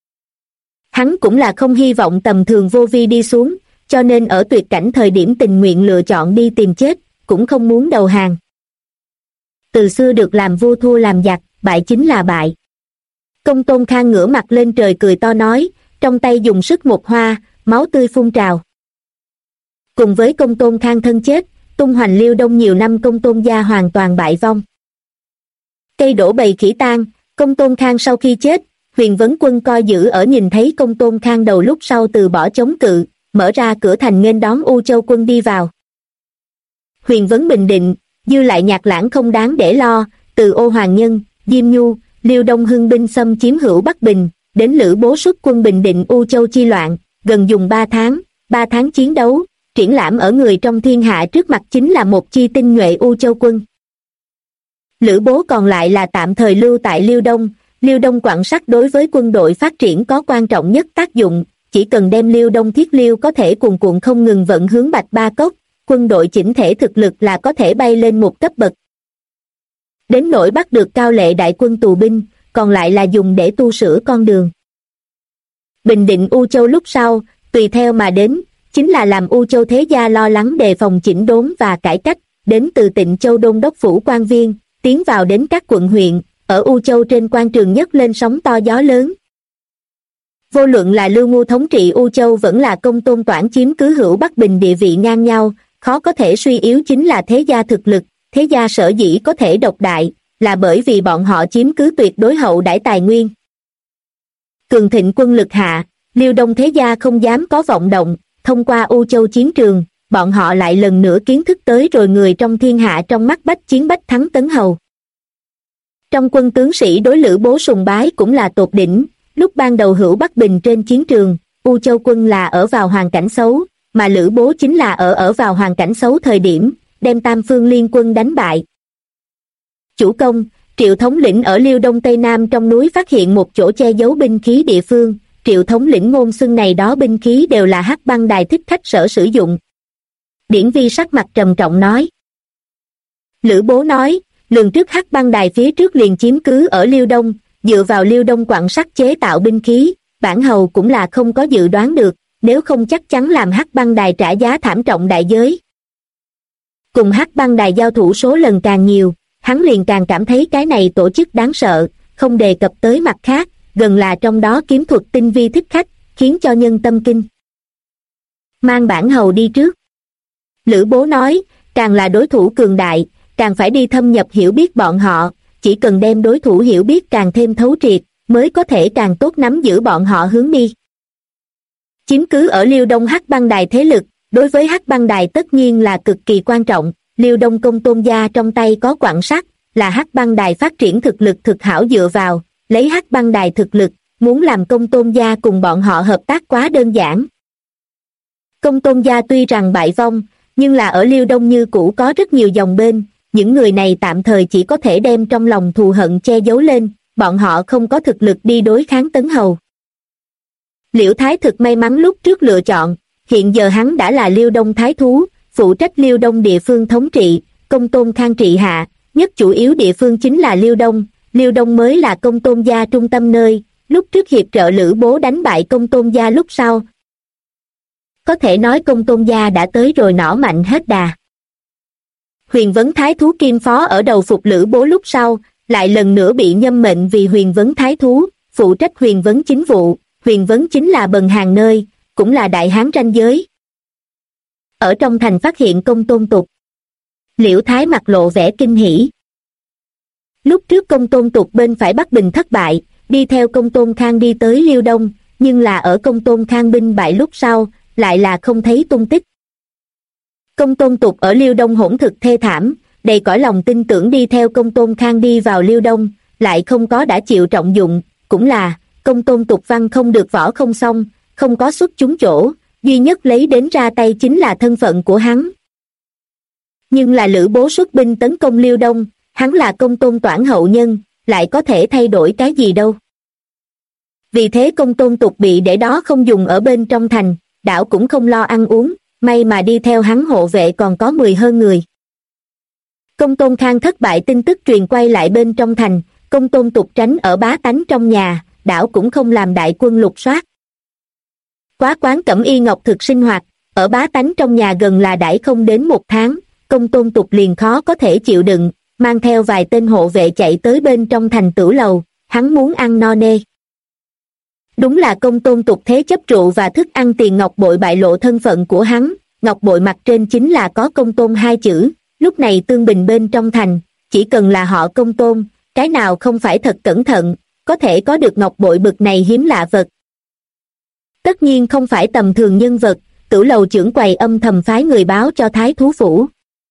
Hắn cũng là không hy vọng tầm thường vô vi đi xuống, cho nên ở tuyệt cảnh thời điểm tình nguyện lựa chọn đi tìm chết, cũng không muốn đầu hàng. Từ xưa được làm vua thua làm giặc, bại chính là bại. Công Tôn Khang ngửa mặt lên trời cười to nói, trong tay dùng sức một hoa, máu tươi phun trào. Cùng với Công Tôn Khang thân chết, tung hoành Liêu Đông nhiều năm Công Tôn gia hoàn toàn bại vong. Cây đổ bầy khỉ tan, Công Tôn Khang sau khi chết, Huyền Vấn Quân coi giữ ở nhìn thấy Công Tôn Khang đầu lúc sau từ bỏ chống cự, mở ra cửa thành nghênh đón U Châu quân đi vào. Huyền Vấn bình định, dư lại Nhạc Lãng không đáng để lo, từ Ô Hoàng Nhân, Diêm Nhu, Liêu Đông hưng binh xâm chiếm hữu Bắc Bình, đến Lữ Bố xuất quân bình định U Châu chi loạn, gần dùng 3 tháng chiến đấu, triển lãm ở người trong thiên hạ trước mặt chính là một chi tinh nhuệ U Châu quân. Lữ Bố còn lại là tạm thời lưu tại Liêu Đông quặng sắt đối với quân đội phát triển có quan trọng nhất tác dụng, chỉ cần đem Liêu Đông thiết liêu có thể cuồn cuộn không ngừng vận hướng Bạch Ba Cốc, quân đội chỉnh thể thực lực là có thể bay lên một cấp bậc. Đến nỗi bắt được Cao Lệ đại quân tù binh, còn lại là dùng để tu sửa con đường. Bình định U Châu lúc sau, tùy theo mà đến, chính là làm U Châu thế gia lo lắng đề phòng chỉnh đốn và cải cách, đến từ Tịnh Châu Đôn đốc phủ quan viên, tiến vào đến các quận huyện, ở U Châu trên quan trường nhất lên sóng to gió lớn. Vô luận là Lưu Ngu thống trị U Châu vẫn là Công Tôn Toản chiếm cứ hữu Bắc Bình địa vị ngang nhau, khó có thể suy yếu chính là thế gia thực lực, thế gia sở dĩ có thể độc đại, là bởi vì bọn họ chiếm cứ tuyệt đối hậu đãi tài nguyên. Cường thịnh quân lực hạ, Liêu Đông thế gia không dám có vọng động, thông qua U Châu chiến trường, bọn họ lại lần nữa kiến thức tới rồi người trong thiên hạ trong mắt bách chiến bách thắng Tấn Hầu. Trong quân tướng sĩ đối Lữ Bố sùng bái cũng là tột đỉnh, lúc ban đầu hữu Bắc Bình trên chiến trường, U Châu quân là ở vào hoàn cảnh xấu, mà Lữ Bố chính là ở vào hoàn cảnh xấu thời điểm, đem Tam Phương liên quân đánh bại. Chủ công, Triệu thống lĩnh ở Liêu Đông Tây Nam trong núi phát hiện một chỗ che giấu binh khí địa phương, Triệu thống lĩnh ngôn xưng này đó binh khí đều là Hắc Băng Đài thích khách sở sử dụng. Điển Vi sắc mặt trầm trọng nói. Lữ Bố nói, lần trước Hắc Băng Đài phía trước liền chiếm cứ ở Liêu Đông, dựa vào Liêu Đông quặng sắt chế tạo binh khí, bản hầu cũng là không có dự đoán được, nếu không chắc chắn làm Hắc Băng Đài trả giá thảm trọng đại giới. Cùng Hắc Băng Đài giao thủ số lần càng nhiều, hắn liền càng cảm thấy cái này tổ chức đáng sợ, không đề cập tới mặt khác, gần là trong đó kiếm thuật tinh vi thích khách, khiến cho nhân tâm kinh. Mang bản hầu đi trước. Lữ Bố nói, càng là đối thủ cường đại, càng phải đi thâm nhập hiểu biết bọn họ, chỉ cần đem đối thủ hiểu biết càng thêm thấu triệt, mới có thể càng tốt nắm giữ bọn họ hướng đi. Chiếm cứ ở Liêu Đông Hắc Băng Đài thế lực, đối với Hắc Băng Đài tất nhiên là cực kỳ quan trọng. Liêu Đông Công Tôn gia trong tay có quặng sắt, là Hắc Băng Đài phát triển thực lực thực hảo dựa vào, lấy Hắc Băng Đài thực lực, muốn làm Công Tôn gia cùng bọn họ hợp tác quá đơn giản. Công Tôn gia tuy rằng bại vong, nhưng là ở Liêu Đông như cũ có rất nhiều dòng bên, những người này tạm thời chỉ có thể đem trong lòng thù hận che giấu lên, bọn họ không có thực lực đi đối kháng Tấn Hầu. Liễu Thái thực may mắn lúc trước lựa chọn, hiện giờ hắn đã là Liêu Đông Thái thú, phụ trách Liêu Đông địa phương thống trị, Công Tôn Khang trị hạ, nhất chủ yếu địa phương chính là Liêu Đông mới là Công Tôn gia trung tâm nơi, lúc trước hiệp trợ Lữ Bố đánh bại Công Tôn gia lúc sau. Có thể nói Công Tôn gia đã tới rồi nỏ mạnh hết đà. Huyền Vấn Thái thú Kim Phó ở đầu phục Lữ Bố lúc sau, lại lần nữa bị nhâm mệnh vì Huyền Vấn Thái thú, phụ trách Huyền Vấn chính vụ. Huyền Vấn chính là bần hàng nơi, cũng là đại hán ranh giới. Ở trong thành phát hiện Công Tôn Tục. Liễu Thái mặt lộ vẻ kinh hỉ. Lúc trước Công Tôn Tục bên phải Bắc Bình thất bại, đi theo Công Tôn Khang đi tới Liêu Đông, nhưng là ở Công Tôn Khang binh bại lúc sau, lại là không thấy tung tích. Công Tôn Tục ở Liêu Đông hỗn thực thê thảm, đầy cõi lòng tin tưởng đi theo Công Tôn Khang đi vào Liêu Đông, lại không có đã chịu trọng dụng, cũng là Công Tôn Tục văn không được võ không xong, không có xuất chúng chỗ, duy nhất lấy đến ra tay chính là thân phận của hắn. Nhưng là Lữ Bố xuất binh tấn công Liêu Đông, hắn là Công Tôn Toản hậu nhân, lại có thể thay đổi cái gì đâu. Vì thế Công Tôn Tục bị để đó không dùng ở bên trong thành, đảo cũng không lo ăn uống, may mà đi theo hắn hộ vệ còn có 10 hơn người. Công Tôn Khang thất bại tin tức truyền quay lại bên trong thành, Công Tôn Tục tránh ở bá tánh trong nhà, đảo cũng không làm đại quân lục soát. Quá quán Cẩm Y Ngọc thực sinh hoạt, ở bá tánh trong nhà gần là đãi không đến 1 tháng, Công Tôn Tục liền khó có thể chịu đựng, mang theo vài tên hộ vệ chạy tới bên trong thành Tửu Lầu, hắn muốn ăn no nê. Đúng là Công Tôn Tục thế chấp rượu và thức ăn tiền ngọc bội bại lộ thân phận của hắn, ngọc bội mặt trên chính là có Công Tôn 2 chữ, lúc này tương bình bên trong thành, chỉ cần là họ Công Tôn, cái nào không phải thật cẩn thận, có thể có được ngọc bội bực này hiếm lạ vật. Tất nhiên không phải tầm thường nhân vật, Tửu Lầu trưởng quầy âm thầm phái người báo cho Thái thú phủ.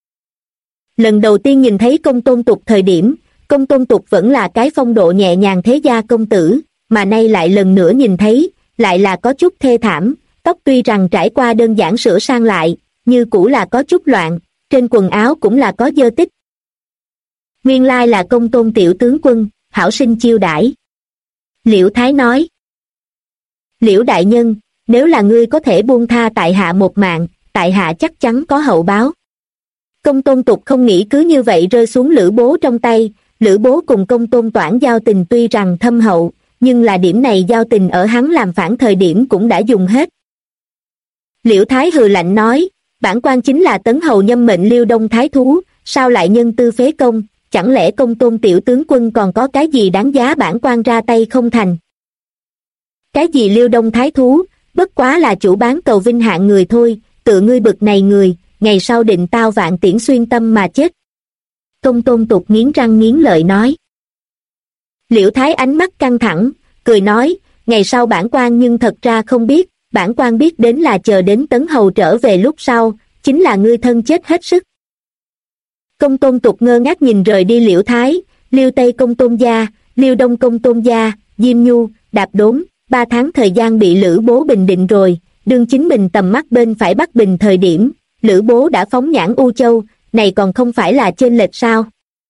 Lần đầu tiên nhìn thấy Công Tôn Tục thời điểm, Công Tôn Tục vẫn là cái phong độ nhẹ nhàng thế gia công tử, mà nay lại lần nữa nhìn thấy, lại là có chút thê thảm, tóc tuy rằng trải qua đơn giản sửa sang lại, như cũ là có chút loạn, trên quần áo cũng là có dơ tích. Nguyên lai là Công Tôn tiểu tướng quân, hảo sinh chiêu đãi. Liễu Thái nói. Liễu đại nhân, nếu là ngươi có thể buông tha tại hạ một mạng, tại hạ chắc chắn có hậu báo. Công Tôn Tục không nghĩ cứ như vậy rơi xuống Lữ Bố trong tay, Lữ Bố cùng Công Tôn Toản giao tình tuy rằng thâm hậu, nhưng là điểm này giao tình ở hắn làm phản thời điểm cũng đã dùng hết. Liễu Thái hừ lạnh nói, bản quan chính là Tấn Hầu nhâm mệnh Liêu Đông Thái thú, sao lại nhân tư phế công, chẳng lẽ Công Tôn tiểu tướng quân còn có cái gì đáng giá bản quan ra tay không thành? Cái gì Liêu Đông Thái thú, bất quá là chủ bán cầu vinh hạng người thôi, tự ngươi bực này người, ngày sau định tao vạn tiễn xuyên tâm mà chết. Công Tôn Tục nghiến răng nghiến lợi nói. Liễu Thái ánh mắt căng thẳng, cười nói, ngày sau bản quan nhưng thật ra không biết, bản quan biết đến là chờ đến Tấn Hầu trở về lúc sau, chính là ngươi thân chết hết sức. Công Tôn Tục ngơ ngác nhìn rời đi Liễu Thái, Liêu Tây Công Tôn gia, Liêu Đông Công Tôn gia, Diêm Nhu, Đạp Đốn, 3 tháng thời gian bị Lữ Bố bình định rồi, đương chính mình tầm mắt bên phải Bắc Bình thời điểm, Lữ Bố đã phóng nhãn U Châu, này còn không phải là chênh lệch sao?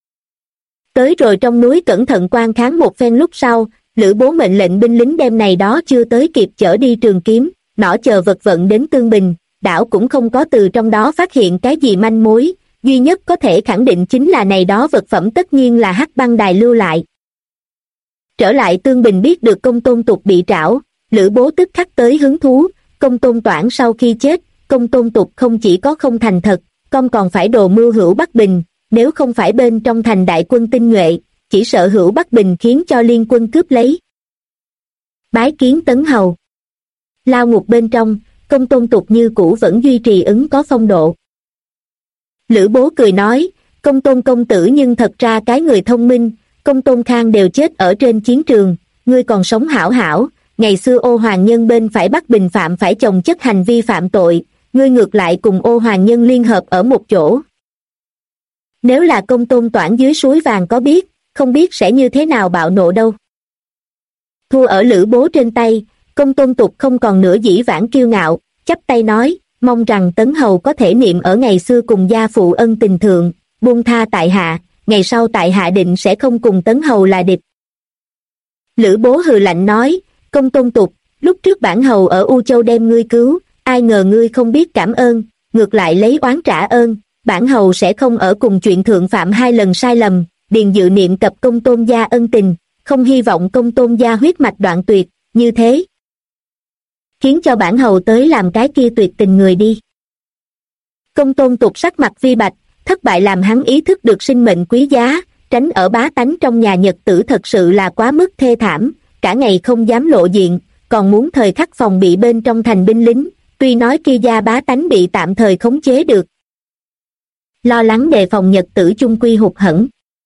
Tới rồi trong núi cẩn thận quan kháng một phen lúc sau, Lữ Bố mệnh lệnh binh lính đem này đó chưa tới kịp chở đi Trường Kiếm, nỏ chờ vật vận đến Tương Bình, đảo cũng không có từ trong đó phát hiện cái gì manh mối, duy nhất có thể khẳng định chính là này đó vật phẩm tất nhiên là Hắc Băng Đài lưu lại. Trở lại Tương Bình biết được Công Tôn Tục bị trảo, Lữ Bố tức khắc tới hứng thú, Công Tôn Toản sau khi chết, Công Tôn Tục không chỉ có không thành thật, còn phải đồ mưu hữu Bắc Bình, nếu không phải bên trong thành đại quân tinh nhuệ, chỉ sợ hữu Bắc Bình khiến cho liên quân cướp lấy. Bái kiến Tấn Hầu. Lao ngục bên trong, Công Tôn Tục như cũ vẫn duy trì ứng có phong độ. Lữ Bố cười nói, Công tôn công tử nhưng thật ra cái người thông minh, Công tôn Khang đều chết ở trên chiến trường, ngươi còn sống hảo hảo, ngày xưa Ô Hoàng Nhân bên phải bắt bình phạm phải chồng chất hành vi phạm tội, ngươi ngược lại cùng Ô Hoàng Nhân liên hợp ở một chỗ. Nếu là Công tôn Toản dưới suối vàng có biết, không biết sẽ như thế nào bạo nộ đâu. Thua ở Lữ Bố trên tay, Công tôn Tục không còn nửa dĩ vãng kiêu ngạo, chắp tay nói, mong rằng Tấn Hầu có thể niệm ở ngày xưa cùng gia phụ ân tình thượng, buông tha tại hạ, ngày sau tại hạ định sẽ không cùng Tấn Hầu là địch. Lữ Bố hừ lạnh nói, Công tôn Tục, lúc trước bản hầu ở U Châu đem ngươi cứu, ai ngờ ngươi không biết cảm ơn, ngược lại lấy oán trả ơn, bản hầu sẽ không ở cùng chuyện thượng phạm 2 lần sai lầm, điền dự niệm cập Công tôn gia ân tình, không hy vọng Công tôn gia huyết mạch đoạn tuyệt, như thế khiến cho bản hầu tới làm cái kia tuyệt tình người đi. Công tôn Tục sắc mặt vi bạch, thất bại làm hắn ý thức được sinh mệnh quý giá, tránh ở bá tánh trong nhà Nhật tử thật sự là quá mức thê thảm, cả ngày không dám lộ diện, còn muốn thời khắc phòng bị bên trong thành binh lính, tuy nói kia gia bá tánh bị tạm thời khống chế được. Lo lắng đề phòng Nhật tử chung quy hụt hẫng.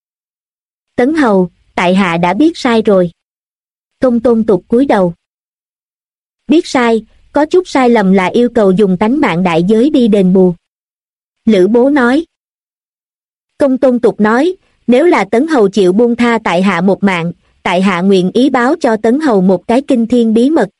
Tấn Hầu, tại hạ đã biết sai rồi. Công tôn Tục cúi đầu. Biết sai, có chút sai lầm là yêu cầu dùng tánh mạng đại giới đi đền bù. Lữ Bố nói. Công tôn Tục nói, nếu là Tấn Hầu chịu buông tha tại hạ một mạng, tại hạ nguyện ý báo cho Tấn Hầu một cái kinh thiên bí mật.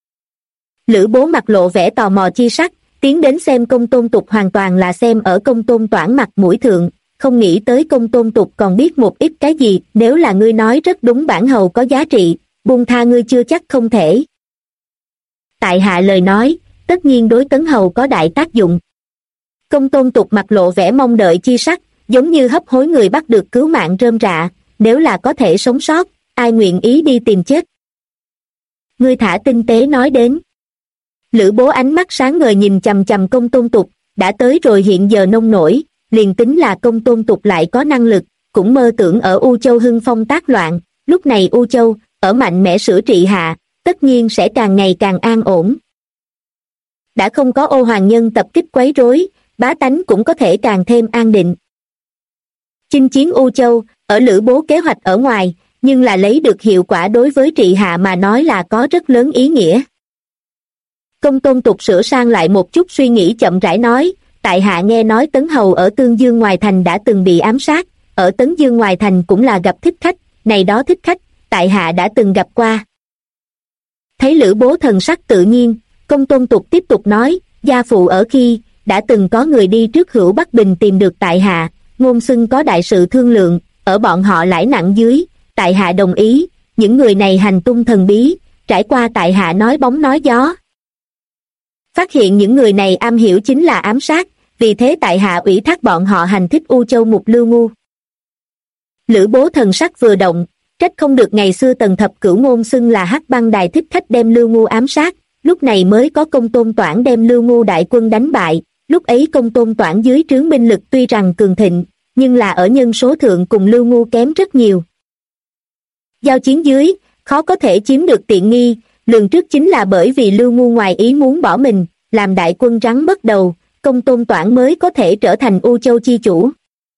Lữ Bố mặt lộ vẻ tò mò chi sắc, tiến đến xem Công tôn Tục hoàn toàn là xem ở Công tôn Toản mặt mũi thượng, không nghĩ tới Công tôn Tục còn biết một ít cái gì, nếu là ngươi nói rất đúng bản hầu có giá trị, buông tha ngươi chưa chắc không thể. Tại hạ lời nói, tất nhiên đối Tấn Hầu có đại tác dụng. Công tôn Tục mặt lộ vẻ mong đợi chi sắc, giống như hấp hối người bắt được cứu mạng rơm rạ, nếu là có thể sống sót, ai nguyện ý đi tìm chết. Ngươi thả tinh tế nói đến. Lữ Bố ánh mắt sáng ngời nhìn chằm chằm Công tôn Tục, đã tới rồi hiện giờ nông nổi, liền tính là Công tôn Tục lại có năng lực, cũng mơ tưởng ở U Châu hưng phong tác loạn, lúc này U Châu, ở mạnh mẽ sửa trị hạ, tất nhiên sẽ càng ngày càng an ổn. Đã không có Ô Hoàng Nhân tập kích quấy rối, bá tánh cũng có thể càng thêm an định. Chinh chiến U Châu, ở Lữ Bố kế hoạch ở ngoài, nhưng là lấy được hiệu quả đối với trị hạ mà nói là có rất lớn ý nghĩa. Công tôn Tục sửa sang lại một chút suy nghĩ chậm rãi nói, tại hạ nghe nói Tấn Hầu ở Tương Dương ngoài thành đã từng bị ám sát, ở Tấn Dương ngoài thành cũng là gặp thích khách, này đó thích khách, tại hạ đã từng gặp qua. Thấy Lữ Bố thần sắc tự nhiên, Công tôn Tục tiếp tục nói, gia phụ ở khi, đã từng có người đi trước Hữu Bắc Bình tìm được tại hạ, ngôn xưng có đại sự thương lượng, ở bọn họ lãi nặng dưới, tại hạ đồng ý, những người này hành tung thần bí, trải qua tại hạ nói bóng nói gió. Phát hiện những người này am hiểu chính là ám sát, vì thế tại hạ ủy thác bọn họ hành thích U Châu Mục Lưu Ngu. Lữ Bố thần sắc vừa động, trách không được ngày xưa Tần Thập Cửu ngôn xưng là Hắc Băng Đài thích khách đem Lưu Ngu ám sát, lúc này mới có Công tôn Toản đem Lưu Ngu đại quân đánh bại, lúc ấy Công tôn Toản dưới trướng binh lực tuy rằng cường thịnh, nhưng là ở nhân số thượng cùng Lưu Ngu kém rất nhiều. Giao chiến dưới, khó có thể chiếm được tiện nghi, lường trước chính là bởi vì Lưu Ngu ngoài ý muốn bỏ mình, làm đại quân rắn mất đầu, Công tôn Toản mới có thể trở thành U Châu chi chủ.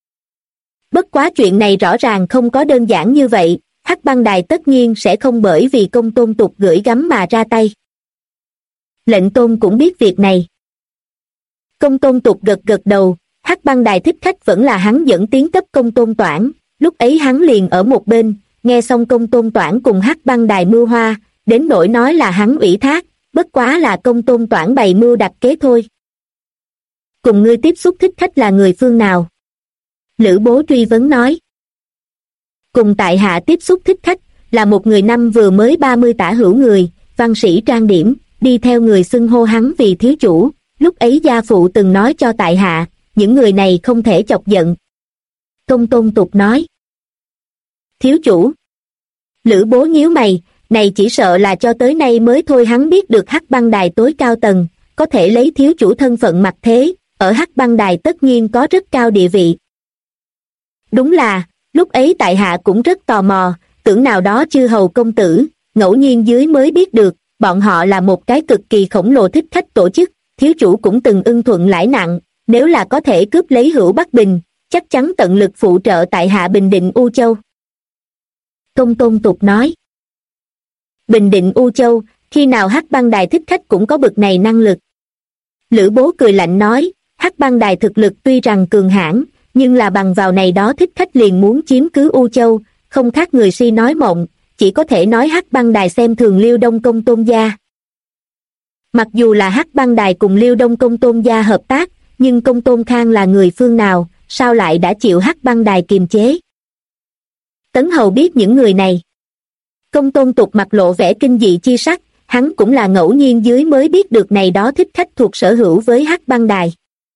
Bất quá chuyện này rõ ràng không có đơn giản như vậy, Hắc Băng Đài tất nhiên sẽ không bởi vì Công tôn Tục gửi gắm mà ra tay. Lệnh Tôn cũng biết việc này. Công tôn Tục gật gật đầu, Hắc Băng Đài thích khách vẫn là hắn dẫn tiến cấp Công tôn Toản, lúc ấy hắn liền ở một bên, nghe xong Công tôn Toản cùng Hắc Băng Đài mưu hoa, đến nỗi nói là hắn ủy thác, bất quá là Công tôn Toản bày mưu đặt kế thôi. Cùng ngươi tiếp xúc thích khách là người phương nào? Lữ Bố truy vấn nói. Cùng tại hạ tiếp xúc thích khách, là một người năm vừa mới 30 tả hữu người, văn sĩ trang điểm, đi theo người xưng hô hắn vì thiếu chủ, lúc ấy gia phụ từng nói cho tại hạ, những người này không thể chọc giận. Công tôn Tục nói. Thiếu chủ. Lữ Bố nhíu mày, này chỉ sợ là cho tới nay mới thôi hắn biết được Hắc Băng Đài tối cao tầng, có thể lấy thiếu chủ thân phận mặt thế, ở Hắc Băng Đài tất nhiên có rất cao địa vị. Đúng là, lúc ấy tại hạ cũng rất tò mò, tưởng nào đó chư hầu công tử, ngẫu nhiên dưới mới biết được, bọn họ là một cái cực kỳ khổng lồ thích khách tổ chức, thiếu chủ cũng từng ưng thuận lãi nặng, nếu là có thể cướp lấy Hữu Bắc Bình, chắc chắn tận lực phụ trợ tại hạ bình định U Châu. Công Tôn Tục nói. Bình định U Châu, khi nào Hắc Băng Đài thích khách cũng có bực này năng lực. Lữ Bố cười lạnh nói, Hắc Băng Đài thực lực tuy rằng cường hãn, nhưng là bằng vào này đó thích khách liền muốn chiếm cứ U Châu, không khác người si nói mộng, chỉ có thể nói Hắc Băng Đài xem thường Liêu Đông Công Tôn gia. Mặc dù là Hắc Băng Đài cùng Liêu Đông Công Tôn gia hợp tác, nhưng Công Tôn Khang là người phương nào, sao lại đã chịu Hắc Băng Đài kiềm chế? Tấn Hầu biết những người này. Công Tôn Tục mặt lộ vẻ kinh dị chi sắc, hắn cũng là ngẫu nhiên dưới mới biết được này đó thích khách thuộc sở hữu với Hắc Băng Đài.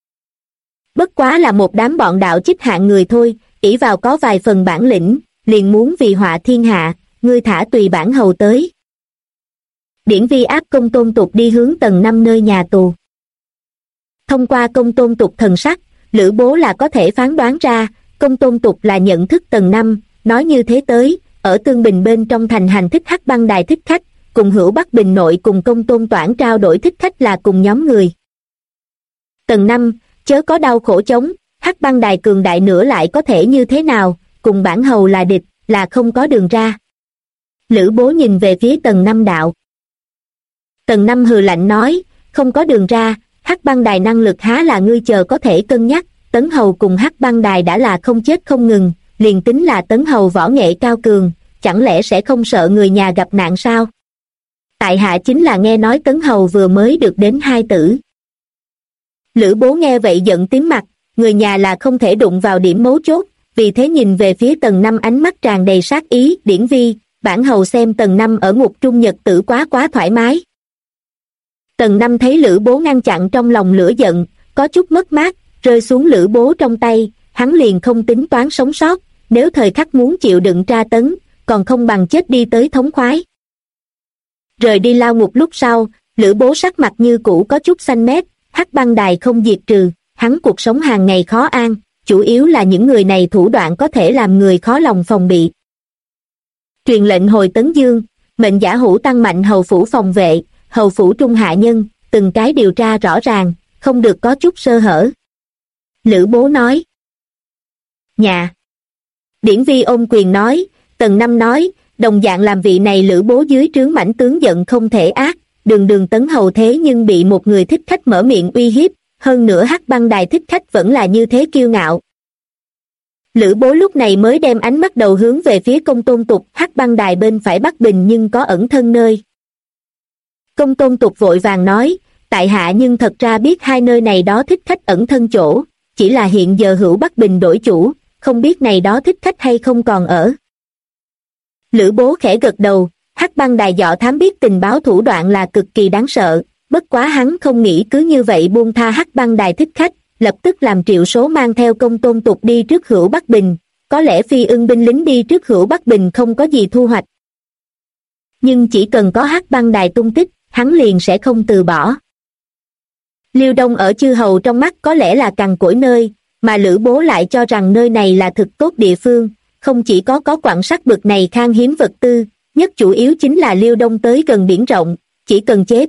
Bất quá là một đám bọn đạo chích hạng người thôi, ỷ vào có vài phần bản lĩnh, liền muốn vì họa thiên hạ, ngươi thả tùy bản hầu tới. Điển Vi áp Công Tôn Tục đi hướng tầng 5 nơi nhà tù. Thông qua Công Tôn Tục thần sắc, Lữ Bố là có thể phán đoán ra, Công Tôn Tục là nhận thức tầng 5, nói như thế tới, ở Tương Bình bên trong thành hành thích Hắc Băng Đài thích khách, cùng Hữu Bắc Bình nội cùng Công Tôn Toản trao đổi thích khách là cùng nhóm người. Tầng 5, chớ có đau khổ chống, Hắc Băng Đài cường đại nữa lại có thể như thế nào, cùng bản hầu là địch, là không có đường ra. Lữ Bố nhìn về phía tầng 5 đạo. Tầng 5 hừ lạnh nói, không có đường ra, Hắc Băng Đài năng lực há là ngươi chờ có thể cân nhắc, Tấn Hầu cùng Hắc Băng Đài đã là không chết không ngừng, liền tính là Tấn Hầu võ nghệ cao cường, chẳng lẽ sẽ không sợ người nhà gặp nạn sao? Tại hạ chính là nghe nói Tấn Hầu vừa mới được đến 2 tử. Lữ Bố nghe vậy giận tím mặt, người nhà là không thể đụng vào điểm mấu chốt, vì thế nhìn về phía tầng 5 ánh mắt tràn đầy sát ý, Điển Vi, bản hầu xem tầng 5 ở ngục trung nhật tử quá thoải mái. Tầng 5 thấy Lữ Bố ngăn chặn trong lòng lửa giận, có chút mất mát, rơi xuống Lữ Bố trong tay, hắn liền không tính toán sống sót, nếu thời khắc muốn chịu đựng tra tấn, còn không bằng chết đi tới thống khoái. Rời đi lao ngục lúc sau, Lữ Bố sắc mặt như cũ có chút xanh mét, Hắc Băng Đài không diệt trừ, hắn cuộc sống hàng ngày khó an, chủ yếu là những người này thủ đoạn có thể làm người khó lòng phòng bị. Truyền lệnh hồi Tấn Dương, mệnh giả Hữu tăng mạnh hầu phủ phòng vệ, hầu phủ trung hạ nhân, từng cái điều tra rõ ràng, không được có chút sơ hở. Lữ Bố nói. Nhà. Điển Vi ôm quyền nói, tầng 5 nói, đồng dạng làm vị này Lữ Bố dưới trướng mãnh tướng giận không thể ác, đường Tấn Hầu thế nhưng bị một người thích khách mở miệng uy hiếp, hơn nữa Hắc Băng Đài thích khách vẫn là như thế kiêu ngạo. Lữ Bố lúc này mới đem ánh mắt đầu hướng về phía Công Tôn Tục, Hắc Băng Đài bên phải Bắc Bình nhưng có ẩn thân nơi. Công Tôn Tục vội vàng nói, tại hạ nhưng thật ra biết hai nơi này đó thích khách ẩn thân chỗ, chỉ là hiện giờ Hữu Bắc Bình đổi chủ, không biết này đó thích khách hay không còn ở. Lữ Bố khẽ gật đầu, Hắc Băng Đài dọ thám biết tình báo thủ đoạn là cực kỳ đáng sợ, bất quá hắn không nghĩ cứ như vậy buông tha Hắc Băng Đài thích khách, lập tức làm Triệu Số mang theo Công Tôn Tục đi trước Hữu Bắc Bình, có lẽ Phi Ưng binh lính đi trước Hữu Bắc Bình không có gì thu hoạch. Nhưng chỉ cần có Hắc Băng Đài tung tích, hắn liền sẽ không từ bỏ. Liêu Đông ở chư hầu trong mắt có lẽ là cằn cỗi nơi, mà Lữ Bố lại cho rằng nơi này là thực tốt địa phương, không chỉ có quặng sắt bực này khan hiếm vật tư, nhất chủ yếu chính là Liêu Đông tới gần biển rộng, chỉ cần chế